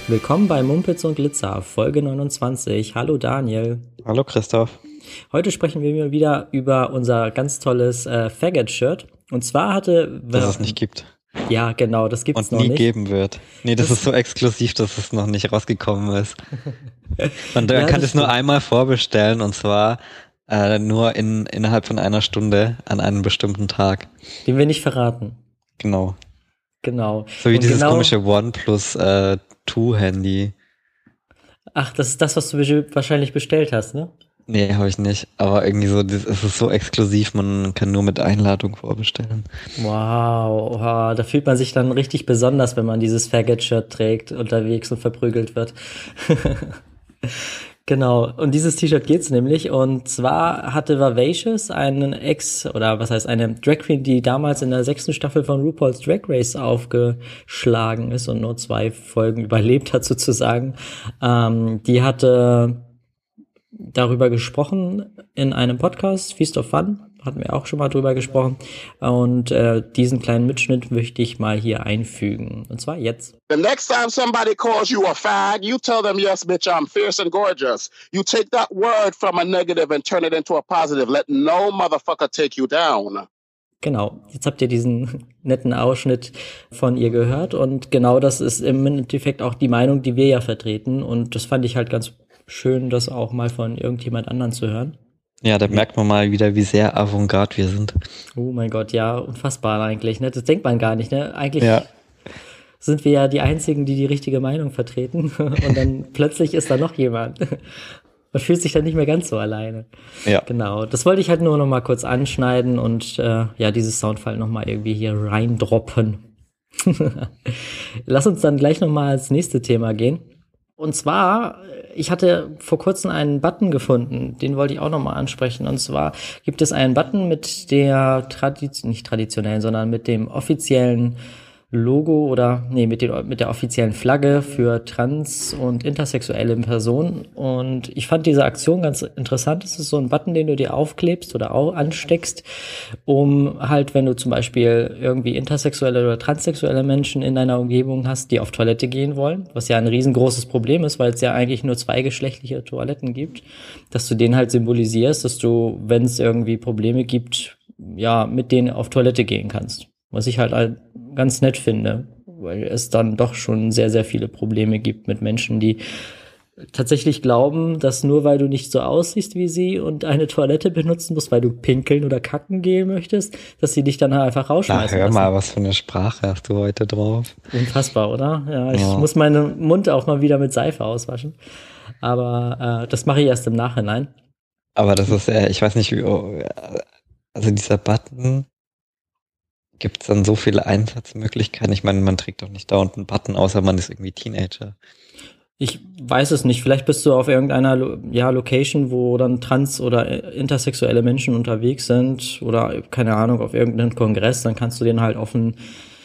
Willkommen bei Mumpitz und Glitzer, Folge 29. Hallo Daniel. Hallo Christoph. Heute sprechen wir wieder über unser ganz tolles Faggot-Shirt. Und zwar Dass es nicht gibt. Ja, genau, das gibt's Und noch nie nicht. geben wird. Nee, das ist so exklusiv, dass es noch nicht rausgekommen ist. Man Ja, kann das es nur stimmt. einmal vorbestellen und zwar nur innerhalb von einer Stunde an einem bestimmten Tag. Den wir nicht verraten. Genau. Genau. So wie Und dieses genau, komische OnePlus 2 Handy. ach, das ist das, was du wahrscheinlich bestellt hast, ne? Nee, habe ich nicht. Aber irgendwie so, es ist so exklusiv, man kann nur mit Einladung vorbestellen. Wow, da fühlt man sich dann richtig besonders, wenn man dieses Faggot-Shirt trägt, unterwegs und verprügelt wird. Genau, und dieses T-Shirt geht's nämlich. Und zwar hatte Vivacious einen eine Drag Queen, die damals in der 6. Staffel von RuPaul's Drag Race aufgeschlagen ist und nur 2 Folgen überlebt hat sozusagen. Die hatte darüber gesprochen in einem Podcast, Feast of Fun, hatten wir auch schon mal drüber gesprochen. Und diesen kleinen Mitschnitt möchte ich mal hier einfügen. Und zwar jetzt. The next time somebody calls you a fag, you tell them, yes, bitch, I'm fierce and gorgeous. You take that word from a negative and turn it into a positive. Let no motherfucker take you down. Genau, jetzt habt ihr diesen netten Ausschnitt von ihr gehört und genau das ist im Endeffekt auch die Meinung, die wir ja vertreten und das fand ich halt ganz schön, das auch mal von irgendjemand anderen zu hören. Ja, da merkt man mal wieder, wie sehr Avantgarde wir sind. Oh mein Gott, ja, unfassbar eigentlich, ne? Das denkt man gar nicht, ne? Eigentlich Ja. sind wir ja die Einzigen, die die richtige Meinung vertreten und dann plötzlich ist da noch jemand. Man fühlt sich dann nicht mehr ganz so alleine. Ja. Genau, das wollte ich halt nur noch mal kurz anschneiden und ja, dieses Soundfall noch mal irgendwie hier reindroppen. Lass uns dann gleich noch mal als nächste Thema gehen. Und zwar, ich hatte vor kurzem einen Button gefunden, den wollte ich auch noch mal ansprechen. Und zwar gibt es einen Button mit der nicht traditionellen, sondern mit dem offiziellen Logo mit der offiziellen Flagge für trans- und intersexuelle Personen. Und ich fand diese Aktion ganz interessant. Es ist so ein Button, den du dir aufklebst oder auch ansteckst, um halt, wenn du zum Beispiel irgendwie intersexuelle oder transsexuelle Menschen in deiner Umgebung hast, die auf Toilette gehen wollen, was ja ein riesengroßes Problem ist, weil es ja eigentlich nur zweigeschlechtliche Toiletten gibt, dass du denen halt symbolisierst, dass du, wenn es irgendwie Probleme gibt, ja, mit denen auf Toilette gehen kannst. Was ich halt ganz nett finde, weil es dann doch schon sehr, sehr viele Probleme gibt mit Menschen, die tatsächlich glauben, dass nur weil du nicht so aussiehst wie sie und eine Toilette benutzen musst, weil du pinkeln oder kacken gehen möchtest, dass sie dich dann halt einfach Na, rausschmeißen hör lassen. mal, was für eine Sprache hast du heute drauf? Unfassbar, oder? Ja, ich Ja. muss meinen Mund auch mal wieder mit Seife auswaschen. Aber das mache ich erst im Nachhinein. Aber das ist ich weiß nicht, also dieser Button, gibt es dann so viele Einsatzmöglichkeiten? Ich meine, man trägt doch nicht dauernd einen Button, außer man ist irgendwie Teenager. Ich weiß es nicht. Vielleicht bist du auf irgendeiner Location, wo dann trans- oder intersexuelle Menschen unterwegs sind oder keine Ahnung, auf irgendeinem Kongress, dann kannst du den halt offen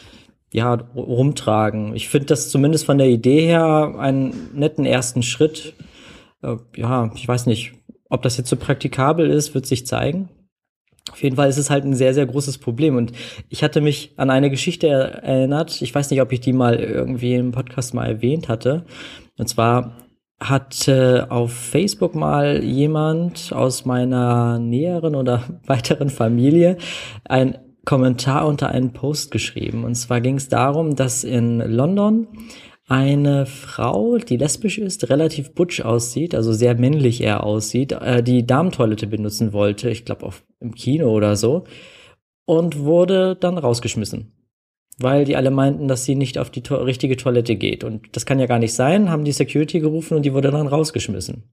rumtragen. Ich finde das zumindest von der Idee her einen netten ersten Schritt. Ich weiß nicht, ob das jetzt so praktikabel ist, wird sich zeigen. Auf jeden Fall ist es halt ein sehr, sehr großes Problem. Und ich hatte mich an eine Geschichte erinnert. Ich weiß nicht, ob ich die mal irgendwie im Podcast mal erwähnt hatte. Und zwar hat auf Facebook mal jemand aus meiner näheren oder weiteren Familie ein Kommentar unter einen Post geschrieben. Und zwar ging es darum, dass in London eine Frau, die lesbisch ist, relativ butch aussieht, also sehr männlich eher aussieht, die Damentoilette benutzen wollte, ich glaube im Kino oder so, und wurde dann rausgeschmissen. Weil die alle meinten, dass sie nicht auf die richtige Toilette geht. Und das kann ja gar nicht sein, haben die Security gerufen und die wurde dann rausgeschmissen.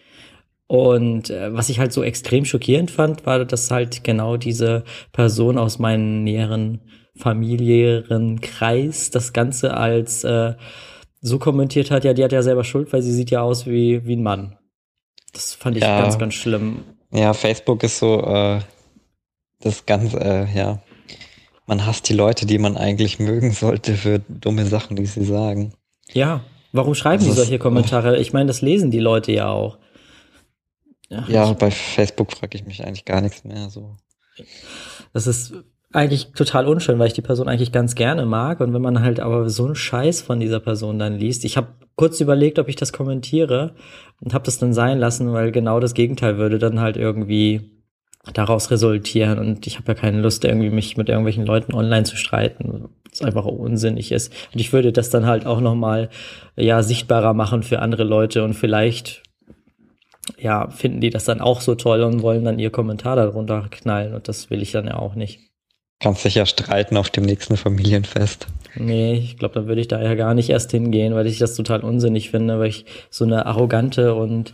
Und was ich halt so extrem schockierend fand, war, dass halt genau diese Person aus meinem näheren familiären Kreis das Ganze als so kommentiert hat, ja, die hat ja selber Schuld, weil sie sieht ja aus wie ein Mann. Das fand ich Ja. ganz, ganz schlimm. Ja, Facebook ist so das Ganze, man hasst die Leute, die man eigentlich mögen sollte für dumme Sachen, die sie sagen. Ja, warum schreiben die Das ist, solche Kommentare? Ich meine, das lesen die Leute ja auch. Ja, bei Facebook frage ich mich eigentlich gar nichts mehr so. Das ist eigentlich total unschön, weil ich die Person eigentlich ganz gerne mag. Und wenn man halt aber so einen Scheiß von dieser Person dann liest, ich habe kurz überlegt, ob ich das kommentiere und habe das dann sein lassen, weil genau das Gegenteil würde dann halt irgendwie daraus resultieren. Und ich habe ja keine Lust, irgendwie mich mit irgendwelchen Leuten online zu streiten, was einfach unsinnig ist. Und ich würde das dann halt auch nochmal sichtbarer machen für andere Leute und vielleicht finden die das dann auch so toll und wollen dann ihr Kommentar darunter knallen. Und das will ich dann ja auch nicht. Kannst dich ja streiten auf dem nächsten Familienfest. Nee, ich glaube, da würde ich da ja gar nicht erst hingehen, weil ich das total unsinnig finde, weil ich so eine arrogante und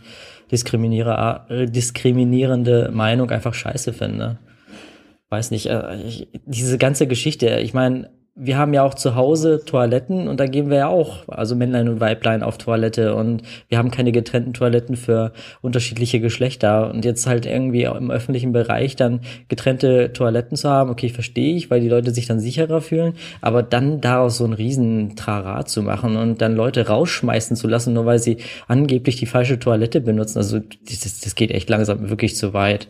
diskriminierende Meinung einfach scheiße finde. Weiß nicht, diese ganze Geschichte, ich meine, wir haben ja auch zu Hause Toiletten und da gehen wir ja auch, also Männlein und Weiblein auf Toilette und wir haben keine getrennten Toiletten für unterschiedliche Geschlechter und jetzt halt irgendwie im öffentlichen Bereich dann getrennte Toiletten zu haben, okay, verstehe ich, weil die Leute sich dann sicherer fühlen, aber dann daraus so einen riesen Trara zu machen und dann Leute rausschmeißen zu lassen, nur weil sie angeblich die falsche Toilette benutzen, also das geht echt langsam wirklich zu weit.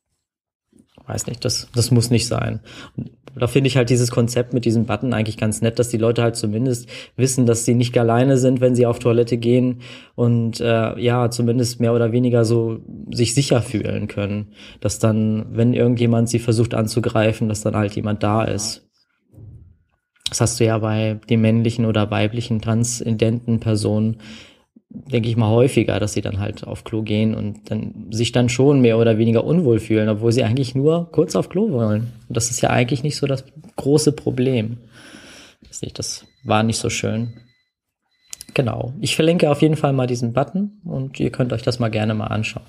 Weiß nicht, das muss nicht sein. Und da finde ich halt dieses Konzept mit diesem Button eigentlich ganz nett, dass die Leute halt zumindest wissen, dass sie nicht alleine sind, wenn sie auf Toilette gehen und zumindest mehr oder weniger so sich sicher fühlen können, dass dann, wenn irgendjemand sie versucht anzugreifen, dass dann halt jemand da ist. Das hast du ja bei den männlichen oder weiblichen transidenten Personen, denke ich mal, häufiger, dass sie dann halt auf Klo gehen und dann sich dann schon mehr oder weniger unwohl fühlen, obwohl sie eigentlich nur kurz auf Klo wollen. Und das ist ja eigentlich nicht so das große Problem. Das war nicht so schön. Genau. Ich verlinke auf jeden Fall mal diesen Button und ihr könnt euch das mal gerne mal anschauen.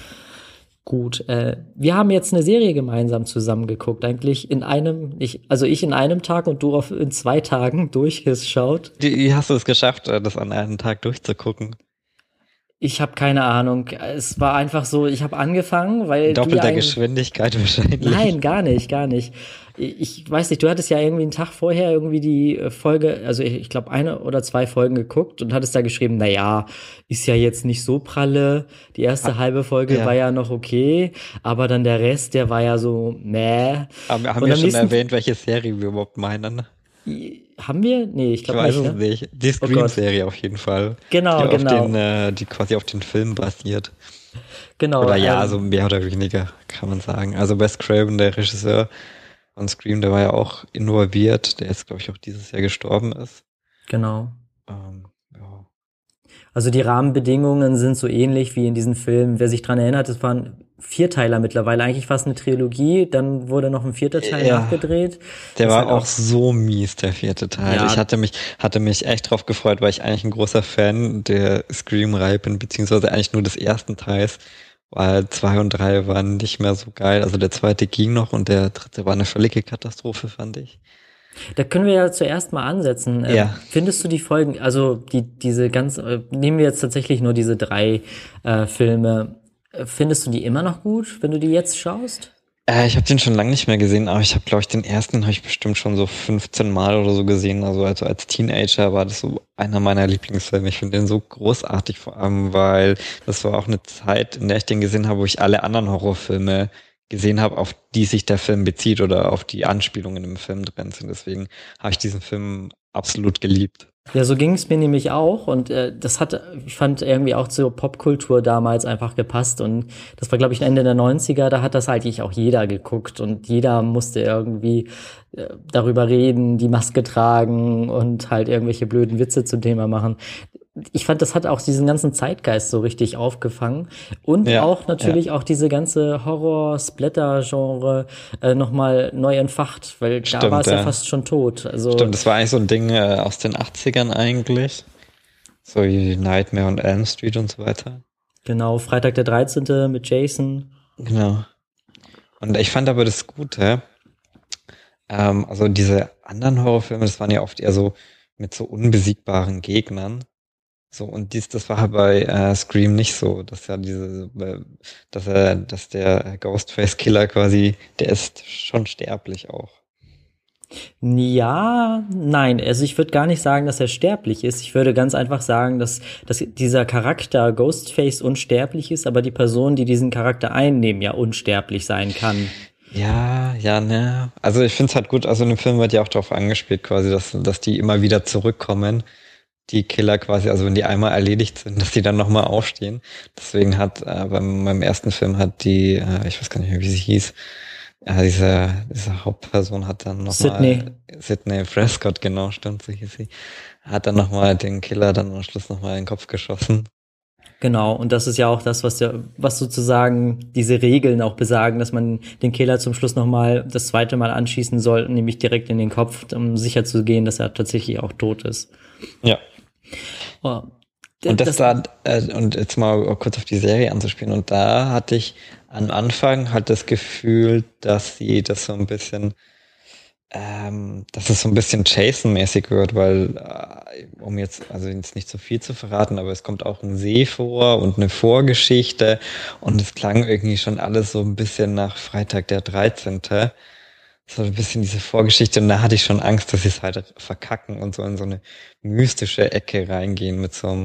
Gut, wir haben jetzt eine Serie gemeinsam zusammengeguckt, eigentlich in ich in einem Tag und du in 2 Tagen durchgeschaut. Wie hast du es geschafft, das an einem Tag durchzugucken? Ich habe keine Ahnung. Es war einfach so, ich habe angefangen, weil doppelter Geschwindigkeit wahrscheinlich. Nein, gar nicht. Ich weiß nicht, du hattest ja irgendwie einen Tag vorher irgendwie die Folge, also ich glaube 1 oder 2 Folgen geguckt und hattest da geschrieben, ist ja jetzt nicht so pralle. Die erste halbe Folge war ja noch okay, aber dann der Rest, der war ja so, Haben wir schon erwähnt, welche Serie wir überhaupt meinen? Haben wir? Nee, ich glaube nicht. Ich weiß es nicht. Die Scream-Serie auf jeden Fall. Genau. Die quasi auf den Film basiert. Genau. Oder so mehr oder weniger, kann man sagen. Also Wes Craven, der Regisseur von Scream, der war ja auch involviert, der jetzt, glaube ich, auch dieses Jahr gestorben ist. Genau. Also die Rahmenbedingungen sind so ähnlich wie in diesem Film. Wer sich dran erinnert, es waren 4-Teiler mittlerweile. Eigentlich fast eine Trilogie. Dann wurde noch ein 4. Teil nachgedreht. Der war auch so mies, der 4. Teil. Ja. Ich hatte mich echt drauf gefreut, weil ich eigentlich ein großer Fan der Scream-Reihe bin, beziehungsweise eigentlich nur des ersten Teils, weil 2 und 3 waren nicht mehr so geil. Also der 2. ging noch und der 3. war eine völlige Katastrophe, fand ich. Da können wir ja zuerst mal ansetzen. Findest du die Folgen, also nehmen wir jetzt tatsächlich nur diese 3 Filme, findest du die immer noch gut, wenn du die jetzt schaust? Ich habe den schon lange nicht mehr gesehen, aber ich habe, glaube ich, den ersten habe ich bestimmt schon so 15 Mal oder so gesehen. Also als Teenager war das so einer meiner Lieblingsfilme. Ich finde den so großartig, vor allem, weil das war auch eine Zeit, in der ich den gesehen habe, wo ich alle anderen Horrorfilme gesehen habe, auf die sich der Film bezieht oder auf die Anspielungen im Film drin sind. Deswegen habe ich diesen Film absolut geliebt. Ja, so ging es mir nämlich auch und ich fand irgendwie auch zur Popkultur damals einfach gepasst und das war, glaube ich, Ende der 90er, da hat das eigentlich auch jeder geguckt und jeder musste irgendwie darüber reden, die Maske tragen und halt irgendwelche blöden Witze zum Thema machen. Ich fand, das hat auch diesen ganzen Zeitgeist so richtig aufgefangen und auch natürlich auch diese ganze Horror-Splatter-Genre nochmal neu entfacht, weil da war es ja fast schon tot. Also stimmt, das war eigentlich so ein Ding aus den 80ern eigentlich, so wie Nightmare und Elm Street und so weiter. Genau, Freitag der 13. mit Jason. Genau. Und ich fand aber das Gute, also diese anderen Horrorfilme, das waren ja oft eher so mit so unbesiegbaren Gegnern. So, und das war bei Scream nicht so, dass der Ghostface Killer quasi, der ist schon sterblich auch. Ja, nein, also ich würde gar nicht sagen, dass er sterblich ist. Ich würde ganz einfach sagen, dass dieser Charakter Ghostface unsterblich ist, aber die Person, die diesen Charakter einnehmen, ja unsterblich sein kann. Ja, ne. Also ich finde es halt gut, also in dem Film wird ja auch darauf angespielt quasi, dass die immer wieder zurückkommen, die Killer quasi, also wenn die einmal erledigt sind, dass die dann nochmal aufstehen. Deswegen hat beim ersten Film hat die, ich weiß gar nicht mehr, wie sie hieß, diese Hauptperson hat dann Sydney. nochmal, Sidney Prescott, genau, stimmt, so hieß sie, hat dann nochmal den Killer dann am Schluss nochmal in den Kopf geschossen. Genau, und das ist ja auch das, was sozusagen diese Regeln auch besagen, dass man den Killer zum Schluss nochmal das zweite Mal anschießen soll, nämlich direkt in den Kopf, um sicher zu gehen, dass er tatsächlich auch tot ist. Ja. Oh, Und und jetzt mal kurz auf die Serie anzuspielen, und da hatte ich am Anfang halt das Gefühl, dass sie das so ein bisschen dass es so ein bisschen Jason-mäßig wird, weil, um jetzt, also jetzt nicht zu viel zu verraten, aber es kommt auch ein See vor und eine Vorgeschichte und es klang irgendwie schon alles so ein bisschen nach Freitag der 13. So ein bisschen diese Vorgeschichte, und da hatte ich schon Angst, dass sie es halt verkacken und so in so eine mystische Ecke reingehen mit so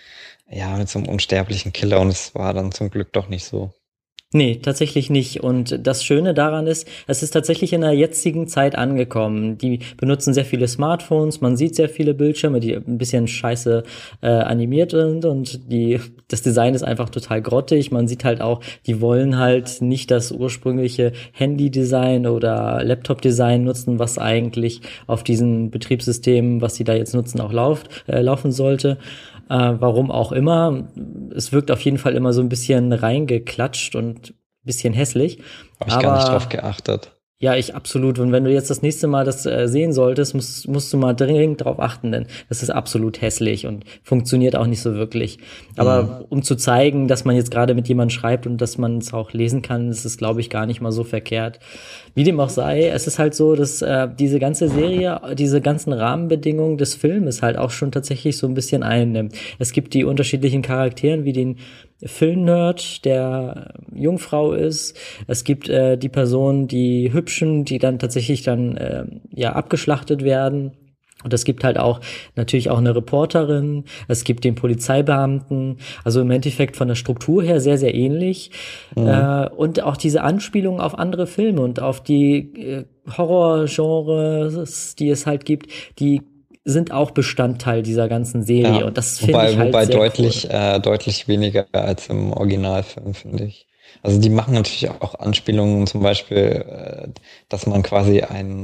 einem unsterblichen Killer, und es war dann zum Glück doch nicht so. Nee, tatsächlich nicht. Und das Schöne daran ist, es ist tatsächlich in der jetzigen Zeit angekommen. Die benutzen sehr viele Smartphones, man sieht sehr viele Bildschirme, die ein bisschen scheiße animiert sind, und das Design ist einfach total grottig. Man sieht halt auch, die wollen halt nicht das ursprüngliche Handy-Design oder Laptop-Design nutzen, was eigentlich auf diesen Betriebssystemen, was sie da jetzt nutzen, auch laufen sollte. Warum auch immer. Es wirkt auf jeden Fall immer so ein bisschen reingeklatscht und ein bisschen hässlich. Habe ich gar nicht drauf geachtet. Ja, ich absolut. Und wenn du jetzt das nächste Mal das sehen solltest, musst du mal dringend drauf achten, denn das ist absolut hässlich und funktioniert auch nicht so wirklich. Aber um zu zeigen, dass man jetzt gerade mit jemandem schreibt und dass man es auch lesen kann, ist es, glaube ich, gar nicht mal so verkehrt. Wie dem auch sei, es ist halt so, dass diese ganze Serie, diese ganzen Rahmenbedingungen des Filmes halt auch schon tatsächlich so ein bisschen einnimmt. Es gibt die unterschiedlichen Charakteren, wie den Filmnerd, der Jungfrau ist. Es gibt die Personen, die Hübschen, die dann tatsächlich dann abgeschlachtet werden. Und es gibt halt auch natürlich auch eine Reporterin, es gibt den Polizeibeamten, also im Endeffekt von der Struktur her sehr, sehr ähnlich. Und auch diese Anspielung auf andere Filme und auf die Horrorgenres, die es halt gibt, die sind auch Bestandteil dieser ganzen Serie. Ja, und das finde ich halt wobei sehr deutlich, cool. deutlich weniger als im Originalfilm, finde ich. Also die machen natürlich auch Anspielungen, zum Beispiel, dass man quasi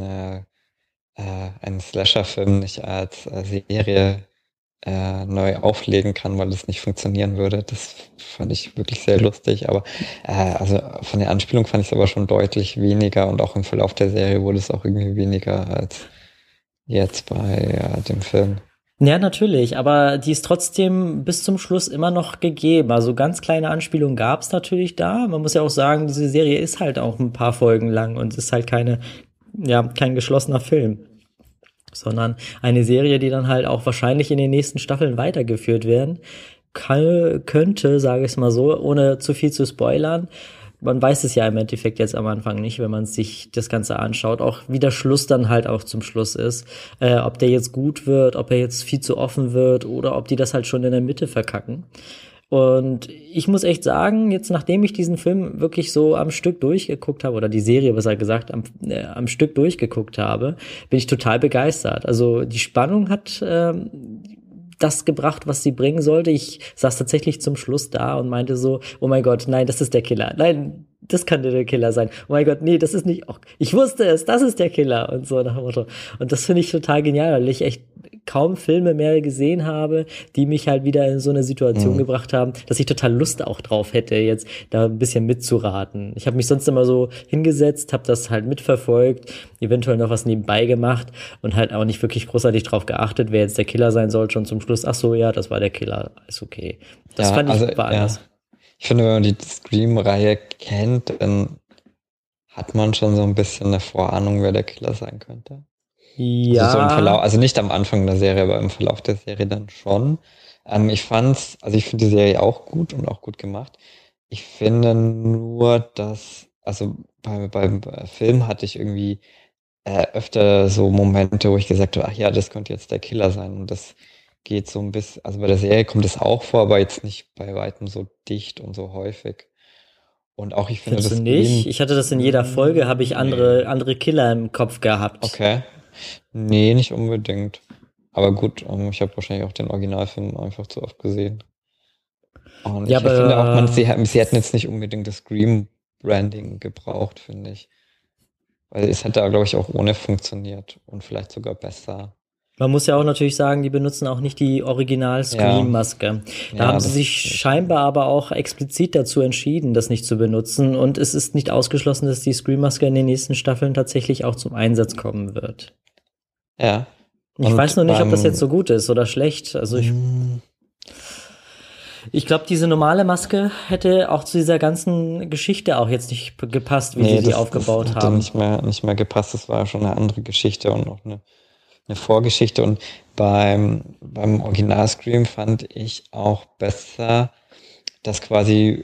einen Slasher-Film nicht als Serie neu auflegen kann, weil das nicht funktionieren würde. Das fand ich wirklich sehr lustig. Aber also von der Anspielung fand ich es aber schon deutlich weniger, und auch im Verlauf der Serie wurde es auch irgendwie weniger als jetzt bei dem Film. Ja, natürlich, aber die ist trotzdem bis zum Schluss immer noch gegeben. Also ganz kleine Anspielungen gab es natürlich da. Man muss ja auch sagen, diese Serie ist halt auch ein paar Folgen lang und ist halt kein geschlossener Film, sondern eine Serie, die dann halt auch wahrscheinlich in den nächsten Staffeln weitergeführt werden könnte, sage ich es mal so, ohne zu viel zu spoilern. Man weiß es ja im Endeffekt jetzt am Anfang nicht, wenn man sich das Ganze anschaut, auch wie der Schluss dann halt auch zum Schluss ist, ob der jetzt gut wird, ob er jetzt viel zu offen wird oder ob die das halt schon in der Mitte verkacken. Und ich muss echt sagen, jetzt nachdem ich diesen Film wirklich so am Stück durchgeguckt habe, oder die Serie besser gesagt, am Stück durchgeguckt habe, bin ich total begeistert. Also die Spannung hat das gebracht, was sie bringen sollte. Ich saß tatsächlich zum Schluss da und meinte so, oh mein Gott, nein, das ist der Killer. Nein, das kann der Killer sein. Oh mein Gott, nee, das ist nicht, oh, ich wusste es, das ist der Killer und so nach dem Motto. Und das finde ich total genial, weil ich echt kaum Filme mehr gesehen habe, die mich halt wieder in so eine Situation gebracht haben, dass ich total Lust auch drauf hätte, jetzt da ein bisschen mitzuraten. Ich habe mich sonst immer so hingesetzt, habe das halt mitverfolgt, eventuell noch was nebenbei gemacht und halt auch nicht wirklich großartig drauf geachtet, wer jetzt der Killer sein sollte, und zum Schluss, ach so, ja, das war der Killer, ist okay. Das fand ich war anders. Ich finde, wenn man die Scream-Reihe kennt, dann hat man schon so ein bisschen eine Vorahnung, wer der Killer sein könnte. Ja. Also so im Verlauf, also nicht am Anfang der Serie, aber im Verlauf der Serie dann schon. Ich finde die Serie auch gut und auch gut gemacht. Ich finde nur, dass, also beim Film hatte ich irgendwie öfter so Momente, wo ich gesagt habe, ach ja, das könnte jetzt der Killer sein. Und das geht so ein bisschen, also bei der Serie kommt es auch vor, aber jetzt nicht bei weitem so dicht und so häufig. Und auch, ich finde, Findest du das nicht? Scream, Ich hatte das in jeder Folge, habe ich andere Killer im Kopf gehabt. okay. Nee, nicht unbedingt. Aber gut, ich habe wahrscheinlich auch den Originalfilm einfach zu oft gesehen. Und Ja, ich finde auch, sie aber hätten jetzt nicht unbedingt das Scream-Branding gebraucht, finde ich. Weil es hätte, glaube ich, auch ohne funktioniert und vielleicht sogar besser. man muss ja auch natürlich sagen, die benutzen auch nicht die Ja, Original-Scream-Maske. Da ja, haben sie das sich finde ich schon. scheinbar aber auch explizit dazu entschieden, das nicht zu benutzen. Und es ist nicht ausgeschlossen, dass die Scream-Maske in den nächsten Staffeln tatsächlich auch zum Einsatz kommen wird. Ja. Ich weiß Und nur nicht, ob das jetzt so gut ist oder schlecht. Also mh, ich glaube, diese normale Maske hätte auch zu dieser ganzen Geschichte auch jetzt nicht gepasst, wie sie nee, die das aufgebaut hätte haben. nicht mehr gepasst. Das war ja schon eine andere Geschichte und auch eine Vorgeschichte. Und beim Original Scream fand ich auch besser, dass quasi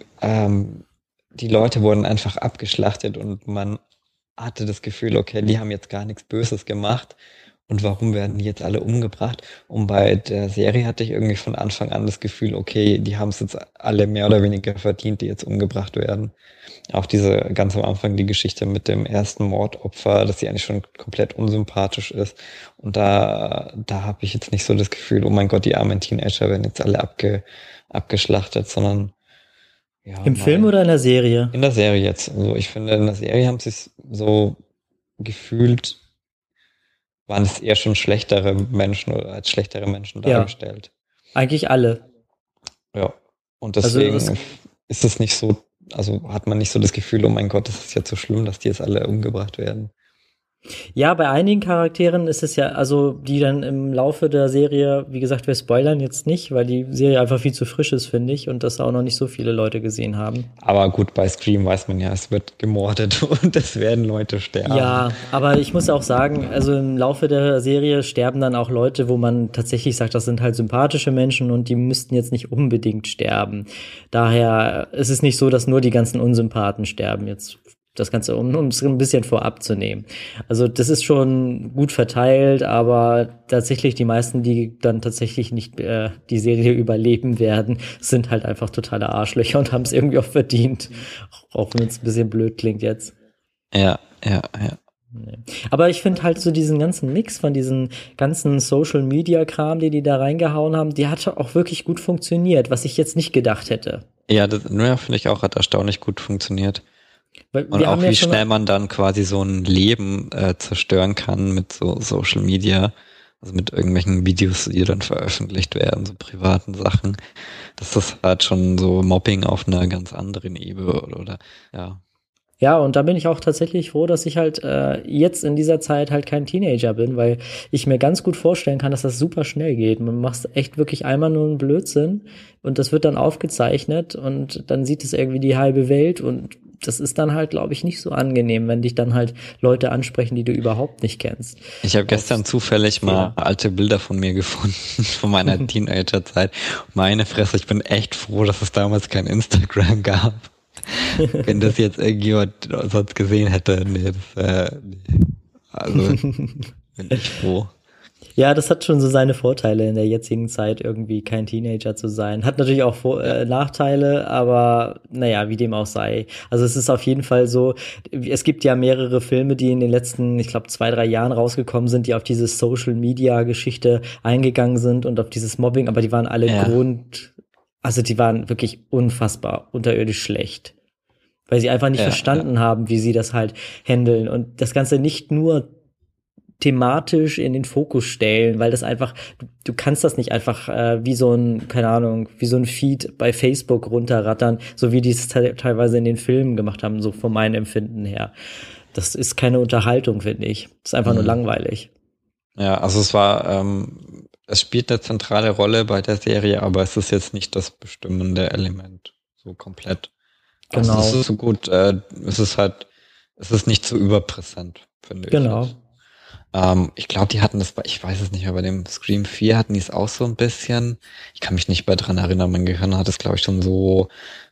die Leute wurden einfach abgeschlachtet und man hatte das Gefühl, okay, die haben jetzt gar nichts Böses gemacht und warum werden die jetzt alle umgebracht? Und bei der Serie hatte ich irgendwie von Anfang an das Gefühl, okay, die haben es jetzt alle mehr oder weniger verdient, die jetzt umgebracht werden. Auch diese ganz am Anfang die Geschichte mit dem ersten Mordopfer, dass sie eigentlich schon komplett unsympathisch ist. Und da habe ich jetzt nicht so das Gefühl, oh mein Gott, die armen Teenager werden jetzt alle abgeschlachtet, sondern ja, Im Film mal oder in der Serie? in der Serie jetzt. Also ich finde, in der Serie haben sie es so gefühlt, waren es eher schon schlechtere Menschen oder als schlechtere Menschen Ja, dargestellt. eigentlich alle. Ja. Und Also es deswegen ist es nicht so, also hat man nicht so das Gefühl, oh mein Gott, das ist jetzt so schlimm, dass die jetzt alle umgebracht werden. Ja, bei einigen Charakteren ist es ja, also die dann im Laufe der Serie, wie gesagt, wir spoilern jetzt nicht, weil die Serie einfach viel zu frisch ist, finde ich, und das auch noch nicht so viele Leute gesehen haben. Aber gut, bei Scream weiß man ja, es wird gemordet und es werden Leute sterben. Ja, aber ich muss auch sagen, also im Laufe der Serie sterben dann auch Leute, wo man tatsächlich sagt, das sind halt sympathische Menschen und die müssten jetzt nicht unbedingt sterben. Daher ist es nicht so, dass nur die ganzen Unsympathen sterben jetzt. Das Ganze, um es ein bisschen vorab zu nehmen. Also das ist schon gut verteilt, aber tatsächlich die meisten, die dann tatsächlich nicht die Serie überleben werden, sind halt einfach totale Arschlöcher und haben es irgendwie auch verdient. Auch wenn es ein bisschen blöd klingt jetzt. Ja, ja, ja. Nee. Aber ich finde halt so diesen ganzen Mix von diesen ganzen Social-Media-Kram, die da reingehauen haben, die hat auch wirklich gut funktioniert, was ich jetzt nicht gedacht hätte. Ja, das ja, finde ich auch, hat erstaunlich gut funktioniert. Weil Und wir haben auch ja wie schon, schnell man dann quasi so ein Leben zerstören kann mit so Social Media, also mit irgendwelchen Videos, die dann veröffentlicht werden, so privaten Sachen. Das ist halt schon so Mobbing auf einer ganz anderen Ebene oder ja. ja, und da bin ich auch tatsächlich froh, dass ich halt jetzt in dieser Zeit halt kein Teenager bin, weil ich mir ganz gut vorstellen kann, dass das super schnell geht. Man macht echt wirklich einmal nur einen Blödsinn und das wird dann aufgezeichnet und dann sieht es irgendwie die halbe Welt und das ist dann halt, glaube ich, nicht so angenehm, wenn dich dann halt Leute ansprechen, die du überhaupt nicht kennst. Ich habe Auf gestern zufällig mal Fehler. alte Bilder von mir gefunden, von meiner Teenagerzeit. Meine Fresse, ich bin echt froh, dass es damals kein Instagram gab. Wenn das jetzt irgendjemand sonst gesehen hätte, nee, nee. Also bin ich froh. Ja, das hat schon so seine Vorteile in der jetzigen Zeit, irgendwie kein Teenager zu sein. Hat natürlich auch Nachteile, aber naja, wie dem auch sei. Also es ist auf jeden Fall so, es gibt ja mehrere Filme, die in den letzten, ich glaube, 2, 3 Jahren rausgekommen sind, die auf diese Social-Media-Geschichte eingegangen sind und auf dieses Mobbing, aber die waren alle Ja, also die waren wirklich unfassbar unterirdisch schlecht. Weil sie einfach nicht ja, ja. verstanden haben, wie sie das halt handeln und das Ganze nicht nur thematisch in den Fokus stellen, weil das einfach, du kannst das nicht einfach wie so ein, keine Ahnung, wie so ein Feed bei Facebook runterrattern, so wie die es teilweise in den Filmen gemacht haben, so von meinem Empfinden her. Das ist keine Unterhaltung, finde ich. Das ist einfach nur Mhm. langweilig. Ja, also es spielt eine zentrale Rolle bei der Serie, aber es ist jetzt nicht das bestimmende Element, so komplett. Also es Genau, ist so gut, es ist nicht so überpräsent, finde ich genau. jetzt. Ich glaube, die hatten das ich weiß es nicht mehr, bei dem Scream 4 hatten die es auch so ein bisschen. Ich kann mich nicht mehr dran erinnern, mein Gehirn hat es, glaube ich, schon so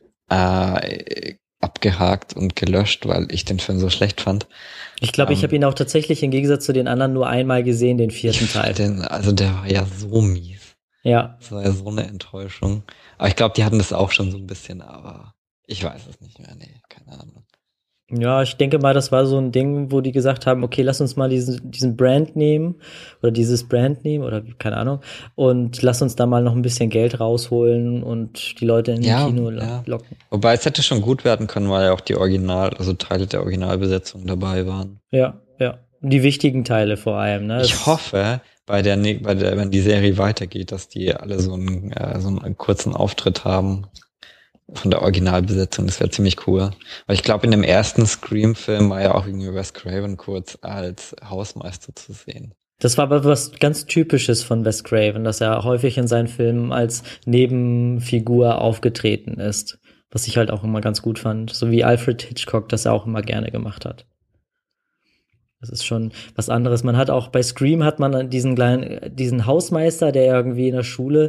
abgehakt und gelöscht, weil ich den Film so schlecht fand. Ich glaube, ich habe Ähm, ihn auch tatsächlich im Gegensatz zu den anderen nur einmal gesehen, den Ich 4. fand Teil. also der war ja so mies. Ja. Das war ja so eine Enttäuschung. Aber ich glaube, die hatten das auch schon so ein bisschen, aber Ich weiß es nicht mehr, nee, keine Ahnung. Ja, ich denke mal, das war so ein Ding, wo die gesagt haben, okay, lass uns mal diesen Brand nehmen oder dieses Brand nehmen oder keine Ahnung und lass uns da mal noch ein bisschen Geld rausholen und die Leute in den Kino locken. Wobei es hätte schon gut werden können, weil ja auch also Teile der Originalbesetzung dabei waren. Ja. Die wichtigen Teile vor allem, ne? Ich hoffe, wenn die Serie weitergeht, dass die alle so einen kurzen Auftritt haben von der Originalbesetzung. Das wäre ziemlich cool. Weil ich glaube, in dem ersten Scream-Film war ja auch irgendwie Wes Craven kurz als Hausmeister zu sehen. Das war aber was ganz Typisches von Wes Craven, dass er häufig in seinen Filmen als Nebenfigur aufgetreten ist. Was ich halt auch immer ganz gut fand. So wie Alfred Hitchcock das auch immer gerne gemacht hat. Das ist schon was anderes. Man hat auch bei Scream hat man diesen Hausmeister, der irgendwie in der Schule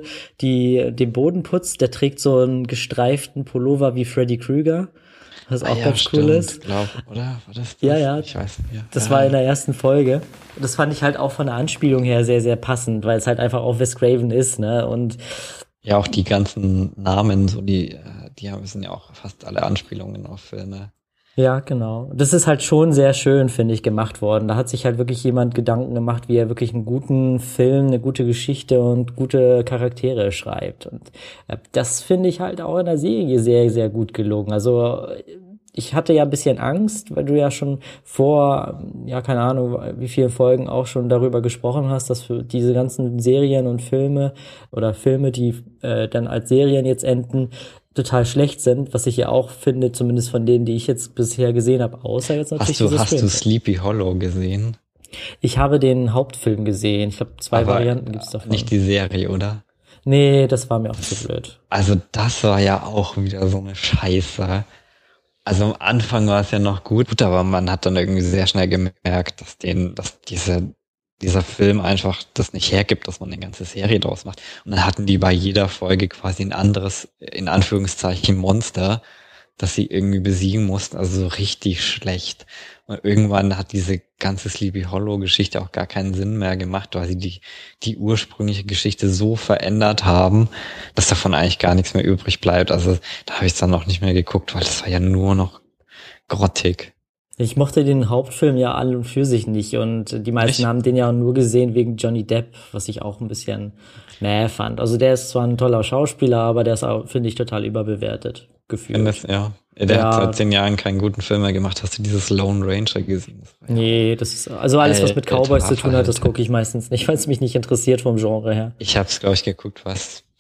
den Boden putzt. Der trägt so einen gestreiften Pullover wie Freddy Krueger. Was auch ganz cool ist. Glaub, oder? War das? Ja. Ich weiß nicht mehr. Das war in der ersten Folge. Und das fand ich halt auch von der Anspielung her sehr, sehr passend, weil es halt einfach auch Wes Craven ist, ne? Und ja, auch die ganzen Namen, so die sind ja auch fast alle Anspielungen auf Filme. Ja, genau. Das ist halt schon sehr schön, finde ich, gemacht worden. Da hat sich halt wirklich jemand Gedanken gemacht, wie er wirklich einen guten Film, eine gute Geschichte und gute Charaktere schreibt. Und das finde ich halt auch in der Serie sehr, sehr gut gelungen. Also ich hatte ja ein bisschen Angst, weil du ja schon vor, ja, keine Ahnung, wie viele Folgen auch schon darüber gesprochen hast, dass für diese ganzen Serien und Filme oder Filme, die dann als Serien jetzt enden, total schlecht sind, was ich ja auch finde, zumindest von denen, die ich jetzt bisher gesehen habe, außer jetzt natürlich Hast du Sleepy Hollow gesehen? Ich habe den Hauptfilm gesehen. Ich glaube, 2 Varianten gibt's davon. Nicht die Serie, oder? Nee, das war mir auch zu blöd. Also das war ja auch wieder so eine Scheiße. Also am Anfang war es ja noch gut, aber man hat dann irgendwie sehr schnell gemerkt, dass dieser Film einfach das nicht hergibt, dass man eine ganze Serie draus macht. Und dann hatten die bei jeder Folge quasi ein anderes, in Anführungszeichen, Monster, das sie irgendwie besiegen mussten. Also so richtig schlecht. Und irgendwann hat diese ganze Sleepy Hollow Geschichte auch gar keinen Sinn mehr gemacht, weil sie die ursprüngliche Geschichte so verändert haben, dass davon eigentlich gar nichts mehr übrig bleibt. Also da habe ich dann noch nicht mehr geguckt, weil das war ja nur noch grottig. Ich mochte den Hauptfilm ja an und für sich nicht und die meisten haben den ja nur gesehen wegen Johnny Depp, was ich auch ein bisschen fand. Also der ist zwar ein toller Schauspieler, aber der ist auch, finde ich, total überbewertet gefühlt. Ja. Der hat seit 10 Jahren keinen guten Film mehr gemacht. Hast du dieses Lone Ranger gesehen? Nee, das ist, also alles, was mit Cowboys zu tun hat, das gucke ich meistens nicht, weil es mich nicht interessiert vom Genre her. Ich habe es, glaube ich, geguckt, war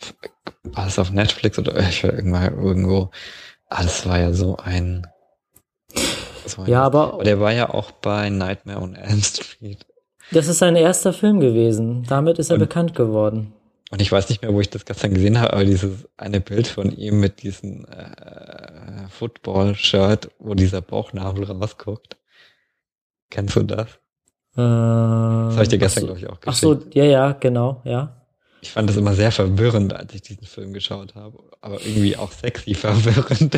es auf Netflix oder ich war irgendwo. Das war ja so ein... aber der war ja auch bei Nightmare on Elm Street. Das ist sein erster Film gewesen. Damit ist er bekannt geworden. Und ich weiß nicht mehr, wo ich das gestern gesehen habe, aber dieses eine Bild von ihm mit diesem Football-Shirt, wo dieser Bauchnabel rausguckt. Kennst du das? Das habe ich dir gestern, glaube ich, auch geschickt. Ach so, ja, genau, ja. Ich fand das immer sehr verwirrend, als ich diesen Film geschaut habe. Aber irgendwie auch sexy verwirrend.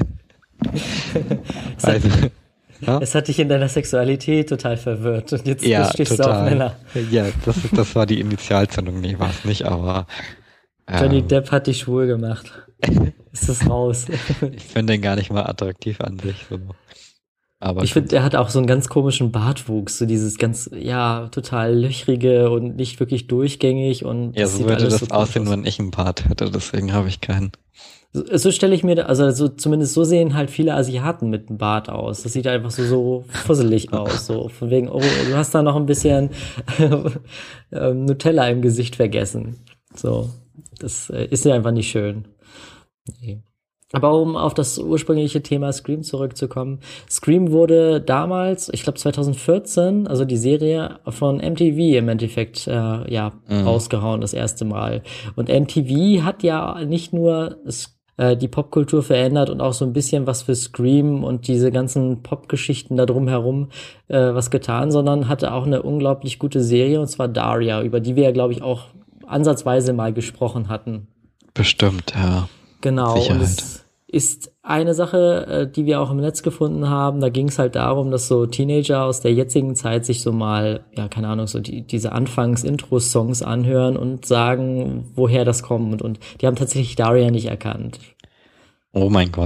Es hat dich in deiner Sexualität total verwirrt und jetzt stehst du auf Männer. Ja, das war die Initialzündung. Nee, war es nicht, aber Johnny Depp hat dich schwul gemacht. Ist das raus? Ich finde den gar nicht mal attraktiv an sich. So. Aber ich finde, er hat auch so einen ganz komischen Bartwuchs, so dieses ganz, total löchrige und nicht wirklich durchgängig und ja, so würde das aussehen, wenn ich einen Bart hätte, deswegen habe ich keinen. So stelle ich mir, also zumindest so sehen halt viele Asiaten mit einem Bart aus. Das sieht einfach so fusselig aus, so von wegen, oh, du hast da noch ein bisschen Nutella im Gesicht vergessen. So, das ist ja einfach nicht schön. Nee. Aber um auf das ursprüngliche Thema Scream zurückzukommen. Scream wurde damals, ich glaube 2014, also die Serie von MTV im Endeffekt rausgehauen das erste Mal. Und MTV hat ja nicht nur die Popkultur verändert und auch so ein bisschen was für Scream und diese ganzen Popgeschichten da drumherum was getan, sondern hatte auch eine unglaublich gute Serie, und zwar Daria, über die wir ja, glaube ich, auch ansatzweise mal gesprochen hatten. Bestimmt, ja. Genau, Sicherheit. Und es ist eine Sache, die wir auch im Netz gefunden haben. Da ging es halt darum, dass so Teenager aus der jetzigen Zeit sich so mal, keine Ahnung, so diese Anfangs-Intro-Songs anhören und sagen, woher das kommt. Und die haben tatsächlich Daria nicht erkannt. Oh mein Gott.